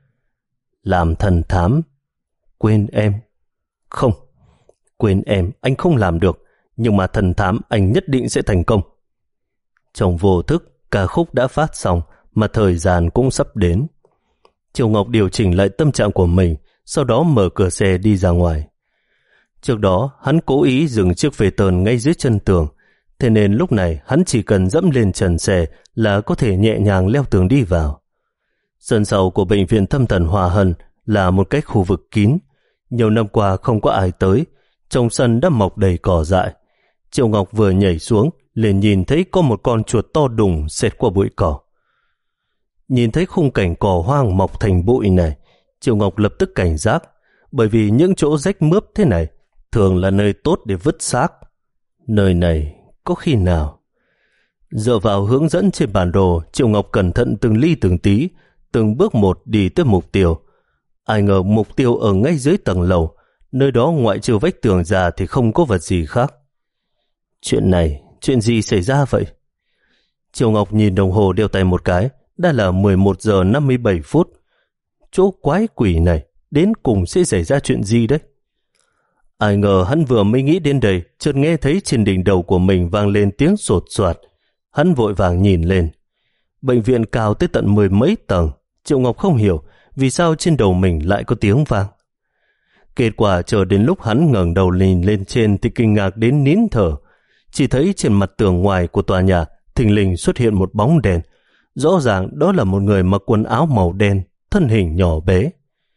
A: Làm thần thám, quên em. Không, quên em anh không làm được, nhưng mà thần thám anh nhất định sẽ thành công. Trong vô thức, ca khúc đã phát xong, mà thời gian cũng sắp đến. Triệu Ngọc điều chỉnh lại tâm trạng của mình, sau đó mở cửa xe đi ra ngoài. Trước đó, hắn cố ý dừng chiếc phê tơn ngay dưới chân tường, thế nên lúc này hắn chỉ cần dẫm lên trần xe là có thể nhẹ nhàng leo tường đi vào. Sân sau của bệnh viện tâm thần Hòa Hân là một cái khu vực kín, nhiều năm qua không có ai tới, trong sân đã mọc đầy cỏ dại. Triệu Ngọc vừa nhảy xuống, liền nhìn thấy có một con chuột to đùng xẹt qua bụi cỏ. Nhìn thấy khung cảnh cỏ hoang mọc thành bụi này, Triệu Ngọc lập tức cảnh giác, bởi vì những chỗ rách mướp thế này thường là nơi tốt để vứt xác. Nơi này có khi nào? Dựa vào hướng dẫn trên bản đồ, Triệu Ngọc cẩn thận từng ly từng tí, từng bước một đi tới mục tiêu. Ai ngờ mục tiêu ở ngay dưới tầng lầu, nơi đó ngoại trừ vách tường ra thì không có vật gì khác. Chuyện này, chuyện gì xảy ra vậy? Triệu Ngọc nhìn đồng hồ đeo tay một cái, đã là mười một giờ năm mươi bảy phút. Chỗ quái quỷ này, đến cùng sẽ xảy ra chuyện gì đấy? Ai ngờ hắn vừa mới nghĩ đến đây, chợt nghe thấy trên đỉnh đầu của mình vang lên tiếng sột soạt. Hắn vội vàng nhìn lên. Bệnh viện cao tới tận mười mấy tầng. Triệu Ngọc không hiểu vì sao trên đầu mình lại có tiếng vang. Kết quả chờ đến lúc hắn ngẩng đầu nhìn lên trên thì kinh ngạc đến nín thở. chỉ thấy trên mặt tường ngoài của tòa nhà thình lình xuất hiện một bóng đèn. Rõ ràng đó là một người mặc quần áo màu đen, thân hình nhỏ bé.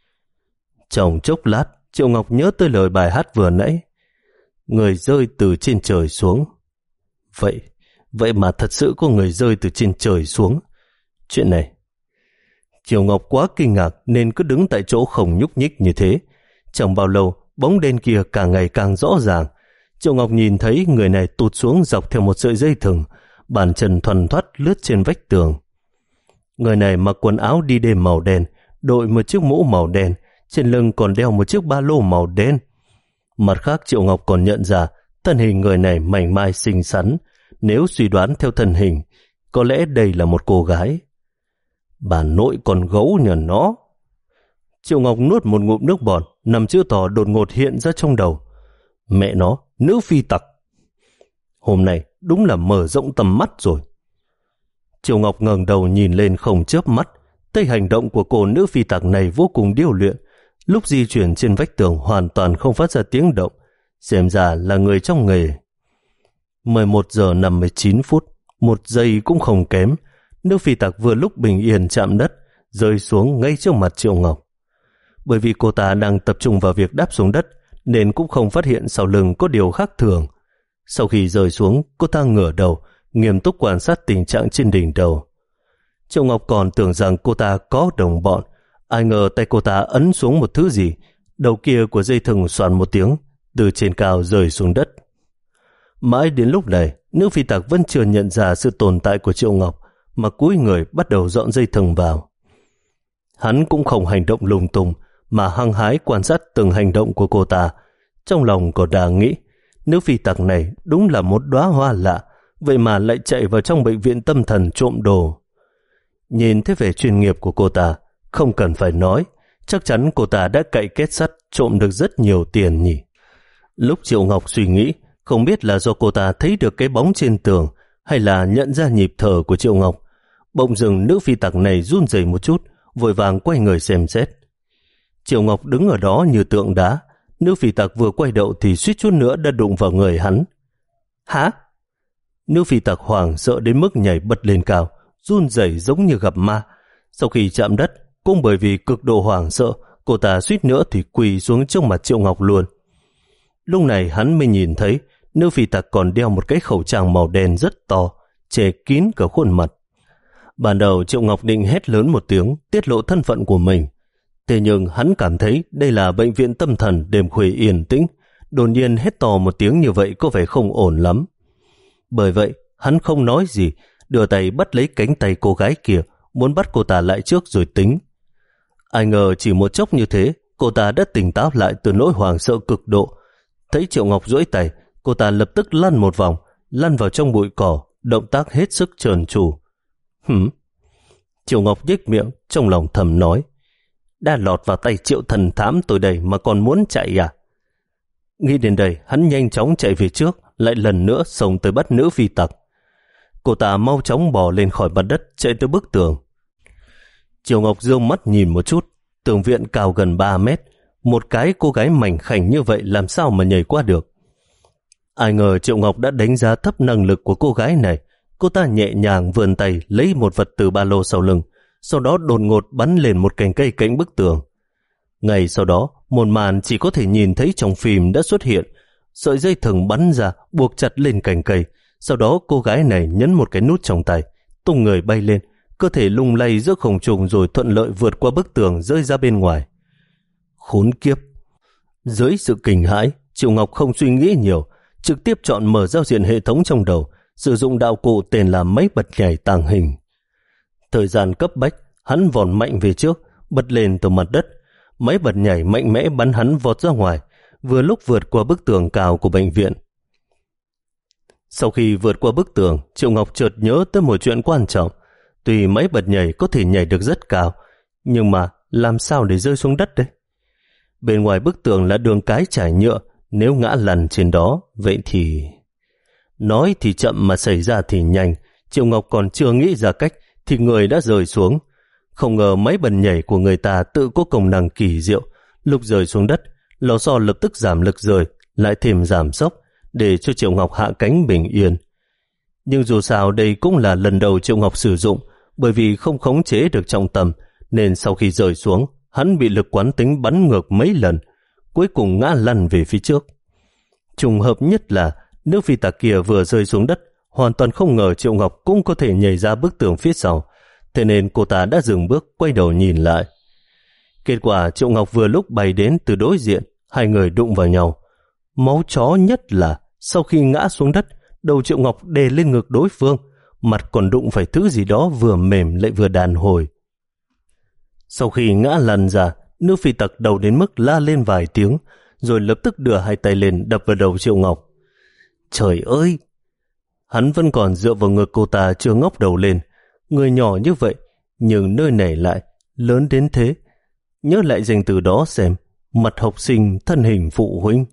A: Trong chốc lát, Triệu Ngọc nhớ tới lời bài hát vừa nãy. Người rơi từ trên trời xuống. Vậy, vậy mà thật sự có người rơi từ trên trời xuống. Chuyện này, Triệu Ngọc quá kinh ngạc nên cứ đứng tại chỗ không nhúc nhích như thế. Chẳng bao lâu, bóng đen kia càng ngày càng rõ ràng. Triệu Ngọc nhìn thấy người này tụt xuống dọc theo một sợi dây thừng, bàn chân thuần thoắt lướt trên vách tường. Người này mặc quần áo đi đêm màu đen, đội một chiếc mũ màu đen, trên lưng còn đeo một chiếc ba lô màu đen. Mặt khác, Triệu Ngọc còn nhận ra thân hình người này mảnh mai xinh xắn. Nếu suy đoán theo thân hình, có lẽ đây là một cô gái. Bà nội còn gấu nhờ nó. Triệu Ngọc nuốt một ngụm nước bọt, năm chữ to đột ngột hiện ra trong đầu. Mẹ nó, nữ phi tặc. Hôm nay đúng là mở rộng tầm mắt rồi. Triệu Ngọc ngẩng đầu nhìn lên không chớp mắt. Thấy hành động của cô nữ phi tặc này vô cùng điêu luyện. Lúc di chuyển trên vách tường hoàn toàn không phát ra tiếng động. Xem ra là người trong nghề. mười một giờ năm mươi chín phút, một giây cũng không kém. Nữ phi tặc vừa lúc bình yên chạm đất, rơi xuống ngay trước mặt Triệu Ngọc. Bởi vì cô ta đang tập trung vào việc đáp xuống đất, nên cũng không phát hiện sau lưng có điều khác thường. Sau khi rơi xuống, cô ta ngửa đầu, nghiêm túc quan sát tình trạng trên đỉnh đầu. Triệu Ngọc còn tưởng rằng cô ta có đồng bọn, ai ngờ tay cô ta ấn xuống một thứ gì, đầu kia của dây thừng xoàn một tiếng, từ trên cao rơi xuống đất. Mãi đến lúc này, nữ phi tặc vẫn chưa nhận ra sự tồn tại của Triệu Ngọc, mà cúi người bắt đầu dọn dây thừng vào. Hắn cũng không hành động lung tung, mà hăng hái quan sát từng hành động của cô ta. Trong lòng còn đang nghĩ, nữ phi tặc này đúng là một đóa hoa lạ, vậy mà lại chạy vào trong bệnh viện tâm thần trộm đồ. Nhìn thế vẻ chuyên nghiệp của cô ta, không cần phải nói, chắc chắn cô ta đã cậy kết sắt trộm được rất nhiều tiền nhỉ. Lúc Triệu Ngọc suy nghĩ, không biết là do cô ta thấy được cái bóng trên tường hay là nhận ra nhịp thở của Triệu Ngọc, bỗng dưng nữ phi tặc này run rẩy một chút, vội vàng quay người xem xét. Triệu Ngọc đứng ở đó như tượng đá. Nữ phi tặc vừa quay đầu thì suýt chút nữa đã đụng vào người hắn. Hả? Nữ phi tặc hoảng sợ đến mức nhảy bật lên cao, run rẩy giống như gặp ma. Sau khi chạm đất, cũng bởi vì cực độ hoảng sợ, cô ta suýt nữa thì quỳ xuống trước mặt Triệu Ngọc luôn. Lúc này hắn mới nhìn thấy nữ phi tặc còn đeo một cái khẩu trang màu đen rất to, che kín cả khuôn mặt. Ban đầu Triệu Ngọc định hét lớn một tiếng, tiết lộ thân phận của mình. Thế nhưng hắn cảm thấy đây là bệnh viện tâm thần đêm khuya yên tĩnh, đột nhiên hét to một tiếng như vậy có vẻ không ổn lắm. Bởi vậy, hắn không nói gì, đưa tay bắt lấy cánh tay cô gái kia, muốn bắt cô ta lại trước rồi tính. Ai ngờ chỉ một chốc như thế, cô ta đã tỉnh táo lại từ nỗi hoảng sợ cực độ. Thấy Triệu Ngọc duỗi tay, cô ta lập tức lăn một vòng, lăn vào trong bụi cỏ, động tác hết sức trơn tru. Hửm? Triệu Ngọc nhếch miệng, trong lòng thầm nói, đã lọt vào tay Triệu thần thám tôi đây mà còn muốn chạy à? Nghĩ đến đây, hắn nhanh chóng chạy về trước, lại lần nữa xông tới bắt nữ phi tặc. Cô ta mau chóng bò lên khỏi mặt đất, chạy tới bức tường. Triệu Ngọc dương mắt nhìn một chút, tường viện cao gần ba mét, một cái cô gái mảnh khảnh như vậy làm sao mà nhảy qua được? Ai ngờ Triệu Ngọc đã đánh giá thấp năng lực của cô gái này. Cô ta nhẹ nhàng vươn tay lấy một vật từ ba lô sau lưng, sau đó đột ngột bắn lên một cành cây cạnh bức tường. Ngay sau đó, một màn chỉ có thể nhìn thấy trong phim đã xuất hiện. Sợi dây thừng bắn ra, buộc chặt lên cành cây. Sau đó cô gái này nhấn một cái nút trong tay, tung người bay lên, cơ thể lung lay giữa không trung rồi thuận lợi vượt qua bức tường rơi ra bên ngoài. Khốn kiếp! Dưới sự kinh hãi, Triệu Ngọc không suy nghĩ nhiều, trực tiếp chọn mở giao diện hệ thống trong đầu, sử dụng đạo cụ tên là máy bật nhảy tàng hình. Thời gian cấp bách, hắn vòn mạnh về trước, bật lên từ mặt đất. Máy bật nhảy mạnh mẽ bắn hắn vọt ra ngoài, vừa lúc vượt qua bức tường cao của bệnh viện. Sau khi vượt qua bức tường, Triệu Ngọc chợt nhớ tới một chuyện quan trọng. Tuy máy bật nhảy có thể nhảy được rất cao, nhưng mà làm sao để rơi xuống đất đấy? Bên ngoài bức tường là đường cái trải nhựa, nếu ngã lăn trên đó, vậy thì... Nói thì chậm mà xảy ra thì nhanh. Triệu Ngọc còn chưa nghĩ ra cách thì người đã rơi xuống. Không ngờ máy bật nhảy của người ta tự có công năng kỳ diệu. Lúc rơi xuống đất, lò xo lập tức giảm lực rơi, lại thêm giảm sốc, để cho Triệu Ngọc hạ cánh bình yên. Nhưng dù sao đây cũng là lần đầu Triệu Ngọc sử dụng, bởi vì không khống chế được trọng tâm, nên sau khi rơi xuống, hắn bị lực quán tính bắn ngược mấy lần, cuối cùng ngã lăn về phía trước. Trùng hợp nhất là nữ phi tặc kia vừa rơi xuống đất, hoàn toàn không ngờ Triệu Ngọc cũng có thể nhảy ra bức tường phía sau, thế nên cô ta đã dừng bước quay đầu nhìn lại. Kết quả Triệu Ngọc vừa lúc bay đến từ đối diện, hai người đụng vào nhau. Máu chó nhất là sau khi ngã xuống đất, đầu Triệu Ngọc đè lên ngực đối phương, mặt còn đụng phải thứ gì đó vừa mềm lại vừa đàn hồi. Sau khi ngã lăn ra, nữ phi tặc đầu đến mức la lên vài tiếng, rồi lập tức đưa hai tay lên đập vào đầu Triệu Ngọc. Trời ơi! Hắn vẫn còn dựa vào ngực cô ta chưa ngóc đầu lên. Người nhỏ như vậy, nhưng nơi này lại lớn đến thế. Nhớ lại danh từ đó xem, mặt học sinh thân hình phụ huynh.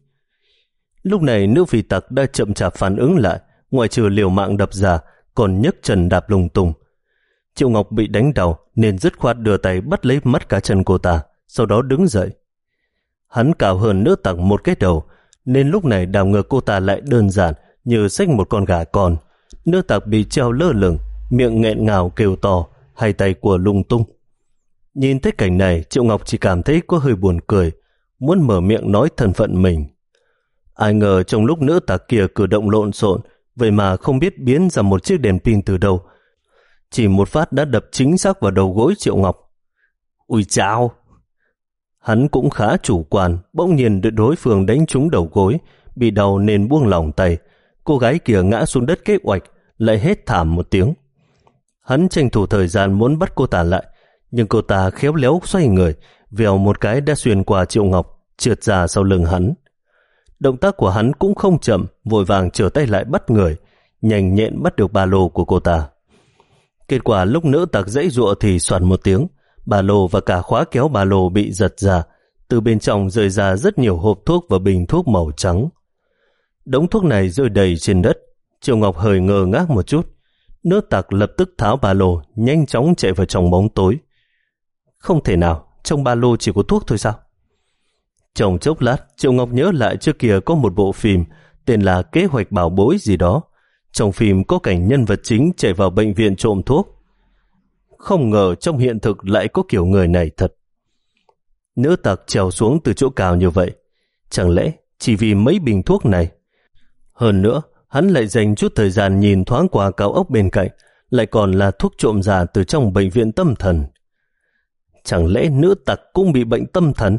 A: Lúc này nữ phi tặc đã chậm chạp phản ứng lại, ngoài trừ liều mạng đập ra, còn nhấc chân đạp lung tung. Triệu Ngọc bị đánh đau nên dứt khoát đưa tay bắt lấy mắt cá chân cô ta, sau đó đứng dậy. Hắn cao hơn nữ tặc một cái đầu, nên lúc này đảo ngược cô ta lại đơn giản như xách một con gà con. Nữ tặc bị treo lơ lửng, miệng nghẹn ngào kêu to, hai tay của lung tung. Nhìn thấy cảnh này, Triệu Ngọc chỉ cảm thấy có hơi buồn cười, muốn mở miệng nói thân phận mình. Ai ngờ trong lúc nữ tặc kia cử động lộn xộn, vậy mà không biết biến ra một chiếc đèn pin từ đâu, chỉ một phát đã đập chính xác vào đầu gối Triệu Ngọc. Ui chao! Hắn cũng khá chủ quan, bỗng nhiên được đối phương đánh trúng đầu gối, bị đau nên buông lỏng tay. Cô gái kia ngã xuống đất kế oạch, lại hét thảm một tiếng. Hắn tranh thủ thời gian muốn bắt cô ta lại, nhưng cô ta khéo léo xoay người, vèo một cái đã xuyên qua Triệu Ngọc, trượt ra sau lưng hắn. Động tác của hắn cũng không chậm, vội vàng trở tay lại bắt người, nhanh nhẹn bắt được ba lô của cô ta. Kết quả lúc nữ tặc giãy giụa thì soàn một tiếng, ba lô và cả khóa kéo ba lô bị giật ra, từ bên trong rơi ra rất nhiều hộp thuốc và bình thuốc màu trắng. Đống thuốc này rơi đầy trên đất. Triệu Ngọc hơi ngơ ngác một chút. Nữ tặc lập tức tháo ba lô, nhanh chóng chạy vào trong bóng tối. Không thể nào, trong ba lô chỉ có thuốc thôi sao? Trong chốc lát, Triệu Ngọc nhớ lại trước kia có một bộ phim tên là Kế hoạch bảo bối gì đó. Trong phim có cảnh nhân vật chính chạy vào bệnh viện trộm thuốc. Không ngờ trong hiện thực lại có kiểu người này thật. Nữ tặc trèo xuống từ chỗ cao như vậy, chẳng lẽ chỉ vì mấy bình thuốc này? Hơn nữa, hắn lại dành chút thời gian nhìn thoáng qua cao ốc bên cạnh, lại còn là thuốc trộm giả từ trong bệnh viện tâm thần. Chẳng lẽ nữ tặc cũng bị bệnh tâm thần?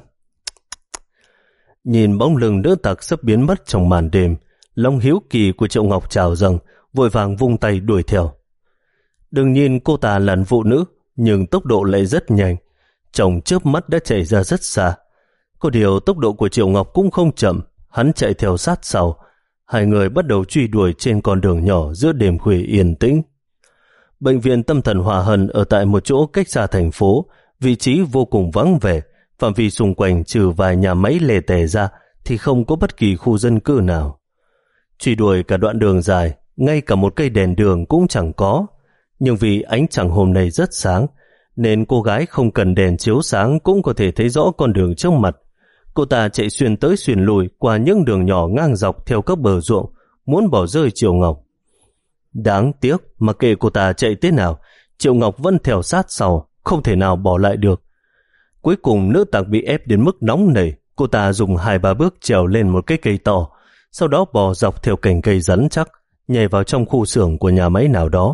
A: Nhìn bóng lưng nữ tặc sắp biến mất trong màn đêm, lòng hiếu kỳ của Triệu Ngọc trào dâng, vội vàng vung tay đuổi theo. Đừng nhìn cô ta là phụ nữ, nhưng tốc độ lại rất nhanh, trong chớp mắt đã chạy ra rất xa. Có điều tốc độ của Triệu Ngọc cũng không chậm, hắn chạy theo sát sau. Hai người bắt đầu truy đuổi trên con đường nhỏ giữa đêm khuya yên tĩnh. Bệnh viện tâm thần Hòa Hân ở tại một chỗ cách xa thành phố, vị trí vô cùng vắng vẻ, phạm vi xung quanh trừ vài nhà máy lẻ tẻ ra thì không có bất kỳ khu dân cư nào. Truy đuổi cả đoạn đường dài, ngay cả một cây đèn đường cũng chẳng có. Nhưng vì ánh trăng hôm nay rất sáng, nên cô gái không cần đèn chiếu sáng cũng có thể thấy rõ con đường trước mặt. Cô ta chạy xuyên tới xuyên lùi qua những đường nhỏ ngang dọc theo các bờ ruộng, muốn bỏ rơi Triệu Ngọc. Đáng tiếc, mà kệ cô ta chạy thế nào, Triệu Ngọc vẫn theo sát sau, không thể nào bỏ lại được. Cuối cùng nữ tặc bị ép đến mức nóng nảy, cô ta dùng hai ba bước trèo lên một cái cây to, sau đó bò dọc theo cành cây rắn chắc, nhảy vào trong khu xưởng của nhà máy nào đó.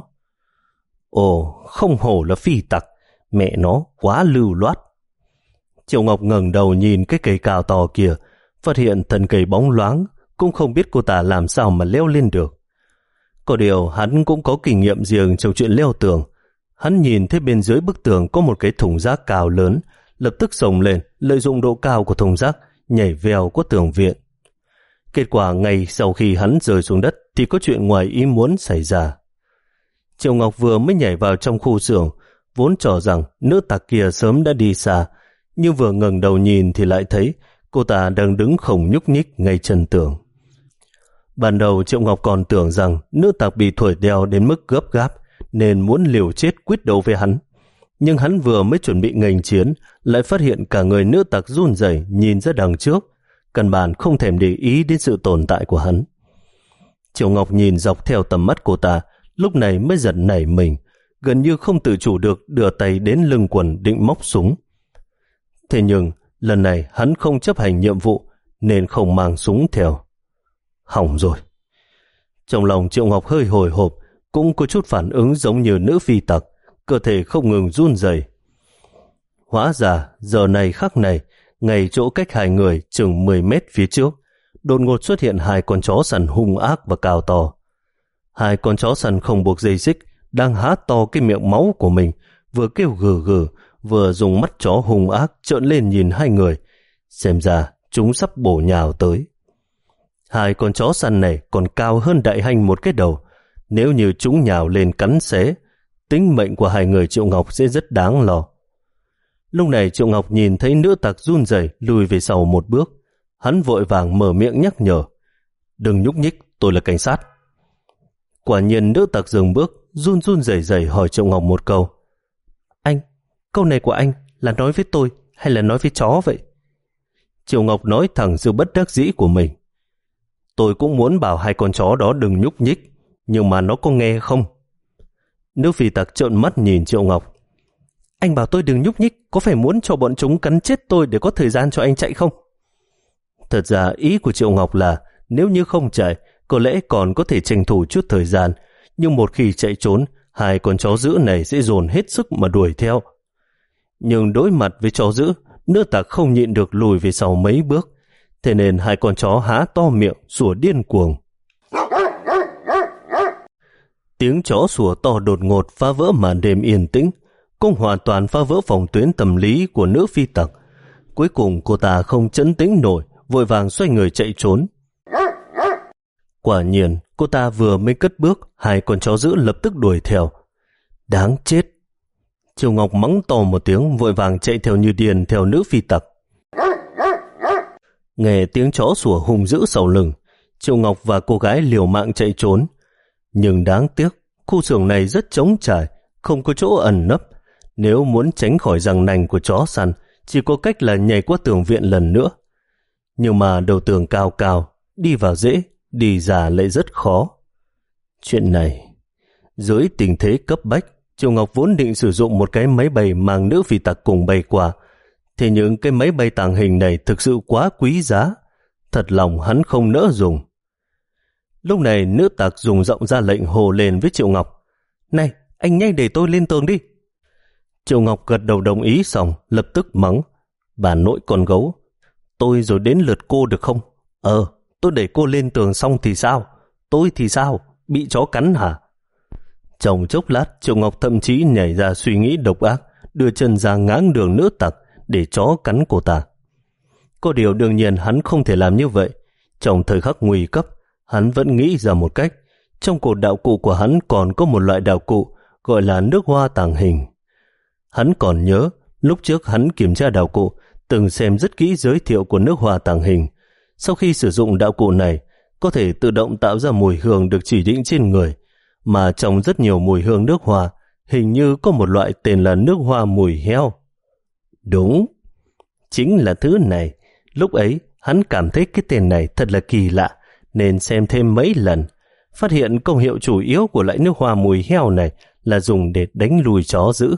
A: Ồ, không hổ là phi tặc, mẹ nó quá lưu loát. Triệu Ngọc ngẩng đầu nhìn cái cây cao to kia, phát hiện thân cây bóng loáng, cũng không biết cô ta làm sao mà leo lên được. Có điều hắn cũng có kinh nghiệm riêng trong chuyện leo tường. Hắn nhìn thấy bên dưới bức tường có một cái thùng rác cao lớn, lập tức xông lên, lợi dụng độ cao của thùng rác, nhảy vèo qua tường viện. Kết quả ngay sau khi hắn rơi xuống đất thì có chuyện ngoài ý muốn xảy ra. Triệu Ngọc vừa mới nhảy vào trong khu xưởng, vốn cho rằng nữ tặc kia sớm đã đi xa, nhưng vừa ngẩng đầu nhìn thì lại thấy cô ta đang đứng không nhúc nhích ngay chân tường. Ban đầu Triệu Ngọc còn tưởng rằng nữ tặc bị thổi đeo đến mức gấp gáp nên muốn liều chết quyết đấu với hắn. Nhưng hắn vừa mới chuẩn bị nghênh chiến, lại phát hiện cả người nữ tặc run rẩy nhìn ra đằng trước, căn bản không thèm để ý đến sự tồn tại của hắn. Triệu Ngọc nhìn dọc theo tầm mắt cô ta, lúc này mới giật nảy mình, gần như không tự chủ được đưa tay đến lưng quần định móc súng. Thế nhưng lần này hắn không chấp hành nhiệm vụ nên không mang súng theo. Hỏng rồi. Trong lòng Triệu Ngọc hơi hồi hộp, cũng có chút phản ứng giống như nữ phi tặc, cơ thể không ngừng run rẩy. Hóa ra giờ này khắc này, ngay chỗ cách hai người chừng mười mét phía trước, đột ngột xuất hiện hai con chó săn hung ác và cao to. Hai con chó săn không buộc dây xích, đang há to cái miệng máu của mình, vừa kêu gừ gừ, vừa dùng mắt chó hung ác trợn lên nhìn hai người. Xem ra chúng sắp bổ nhào tới. Hai con chó săn này còn cao hơn Đại Hành một cái đầu. Nếu như chúng nhào lên cắn xé, tính mệnh của hai người Triệu Ngọc sẽ rất đáng lo. Lúc này Triệu Ngọc nhìn thấy nữ tặc run rẩy lùi về sau một bước. Hắn vội vàng mở miệng nhắc nhở. Đừng nhúc nhích, tôi là cảnh sát. Quả nhiên nữ tặc dừng bước, run run rẩy rẩy hỏi Triệu Ngọc một câu. Anh, câu này của anh là nói với tôi hay là nói với chó vậy? Triệu Ngọc nói thẳng sự bất đắc dĩ của mình. Tôi cũng muốn bảo hai con chó đó đừng nhúc nhích, nhưng mà nó có nghe không? Nữ phi tặc trợn mắt nhìn Triệu Ngọc. Anh bảo tôi đừng nhúc nhích, có phải muốn cho bọn chúng cắn chết tôi để có thời gian cho anh chạy không? Thật ra ý của Triệu Ngọc là nếu như không chạy, có lẽ còn có thể tranh thủ chút thời gian, nhưng một khi chạy trốn, hai con chó dữ này sẽ dồn hết sức mà đuổi theo. Nhưng đối mặt với chó dữ, nữ tặc không nhịn được lùi về sau mấy bước, thế nên hai con chó há to miệng sủa điên cuồng. Tiếng chó sủa to đột ngột phá vỡ màn đêm yên tĩnh, cũng hoàn toàn phá vỡ phòng tuyến tâm lý của nữ phi tặc. Cuối cùng cô ta không trấn tĩnh nổi, vội vàng xoay người chạy trốn. Quả nhiên, cô ta vừa mới cất bước, hai con chó dữ lập tức đuổi theo. Đáng chết! Triệu Ngọc mắng to một tiếng, vội vàng chạy theo như điên theo nữ phi tặc. Nghe tiếng chó sủa hung dữ sau lưng, Triệu Ngọc và cô gái liều mạng chạy trốn. Nhưng đáng tiếc, khu xưởng này rất trống trải, không có chỗ ẩn nấp. Nếu muốn tránh khỏi răng nanh của chó săn, chỉ có cách là nhảy qua tường viện lần nữa. Nhưng mà đầu tường cao cao, đi vào dễ, đi ra lại rất khó. Chuyện này, dưới tình thế cấp bách, Triệu Ngọc vốn định sử dụng một cái máy bay mang nữ phi tặc cùng bay qua. Thế nhưng cái máy bay tàng hình này thực sự quá quý giá, thật lòng hắn không nỡ dùng. Lúc này nữ tặc dùng giọng ra lệnh hồ lên với Triệu Ngọc. Này, anh nhanh để tôi lên tường đi. Triệu Ngọc gật đầu đồng ý xong, lập tức mắng. Bà nội con gấu, tôi rồi đến lượt cô được không? Ờ, tôi đẩy cô lên tường xong thì sao? Tôi thì sao? Bị chó cắn hả? Trong chốc lát, Triệu Ngọc thậm chí nhảy ra suy nghĩ độc ác, đưa chân ra ngáng đường nữ tặc để chó cắn cô ta. Có điều đương nhiên hắn không thể làm như vậy. Trong thời khắc nguy cấp, hắn vẫn nghĩ ra một cách. Trong cột đạo cụ của hắn còn có một loại đạo cụ gọi là nước hoa tàng hình. Hắn còn nhớ, lúc trước hắn kiểm tra đạo cụ, từng xem rất kỹ giới thiệu của nước hoa tàng hình. Sau khi sử dụng đạo cụ này, có thể tự động tạo ra mùi hương được chỉ định trên người, mà trong rất nhiều mùi hương nước hoa, hình như có một loại tên là nước hoa mùi heo. Đúng, chính là thứ này. Lúc ấy, hắn cảm thấy cái tên này thật là kỳ lạ, nên xem thêm mấy lần. Phát hiện công hiệu chủ yếu của loại nước hoa mùi heo này là dùng để đánh lùi chó dữ.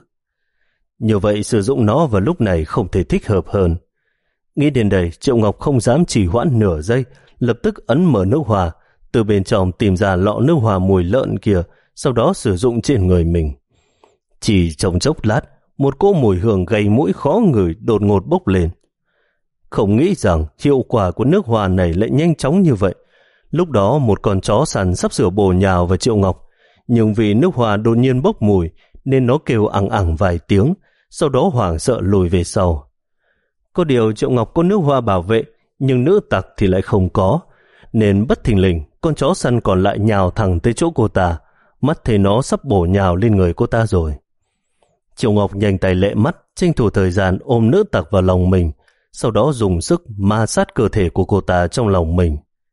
A: Như vậy sử dụng nó vào lúc này không thể thích hợp hơn. Nghĩ đến đây, Triệu Ngọc không dám trì hoãn nửa giây, lập tức ấn mở nước hoa, từ bên trong tìm ra lọ nước hoa mùi lợn kia, sau đó sử dụng trên người mình. Chỉ trong chốc lát, một cỗ mùi hương gây mũi khó ngửi đột ngột bốc lên. Không nghĩ rằng hiệu quả của nước hoa này lại nhanh chóng như vậy. Lúc đó một con chó săn sắp sửa bổ nhào vào Triệu Ngọc, nhưng vì nước hoa đột nhiên bốc mùi nên nó kêu ẳng ẳng vài tiếng, sau đó hoảng sợ lùi về sau. Có điều Triệu Ngọc có nước hoa bảo vệ, nhưng nữ tặc thì lại không có, nên bất thình lình con chó săn còn lại nhào thẳng tới chỗ cô ta, mắt thấy nó sắp bổ nhào lên người cô ta rồi. Triệu Ngọc nhanh tay lẹ mắt, tranh thủ thời gian ôm nữ tặc vào lòng mình, sau đó dùng sức ma sát cơ thể của cô ta trong lòng mình.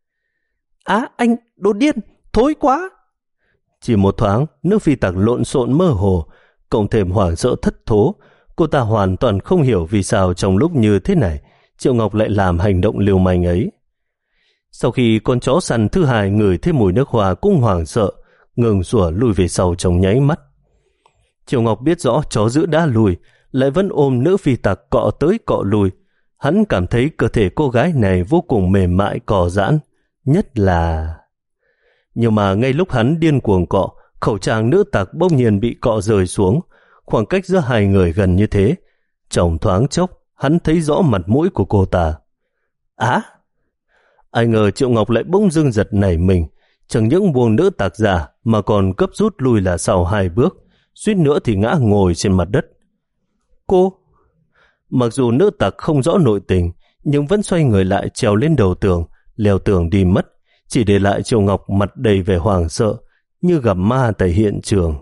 A: Á, anh, đồ điên, thối quá! Chỉ một thoáng, nữ phi tặc lộn xộn mơ hồ, cộng thêm hoảng sợ thất thố. Cô ta hoàn toàn không hiểu vì sao trong lúc như thế này, Triệu Ngọc lại làm hành động liều manh ấy. Sau khi con chó săn thứ hai ngửi thấy mùi nước hoa cũng hoảng sợ, ngừng sủa lùi về sau trong nháy mắt. Triệu Ngọc biết rõ chó dữ đã lùi, lại vẫn ôm nữ phi tặc cọ tới cọ lùi. Hắn cảm thấy cơ thể cô gái này vô cùng mềm mại cò giãn, nhất là... Nhưng mà ngay lúc hắn điên cuồng cọ, khẩu trang nữ tặc bỗng nhiên bị cọ rơi xuống. Khoảng cách giữa hai người gần như thế, trong thoáng chốc hắn thấy rõ mặt mũi của cô ta. Á! Ai ngờ Triệu Ngọc lại bỗng dưng giật nảy mình, chẳng những buông nữ tặc ra mà còn cấp rút lui là sau hai bước, suýt nữa thì ngã ngồi trên mặt đất. Cô! Mặc dù nữ tặc không rõ nội tình, nhưng vẫn xoay người lại trèo lên đầu tường, leo tường đi mất, chỉ để lại Triệu Ngọc mặt đầy vẻ hoảng sợ, như gặp ma tại hiện trường.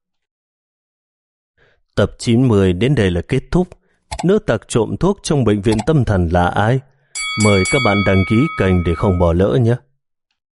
A: Tập chín mươi đến đây là kết thúc. Nữ tặc trộm thuốc trong bệnh viện tâm thần là ai? Mời các bạn đăng ký kênh để không bỏ lỡ nhé.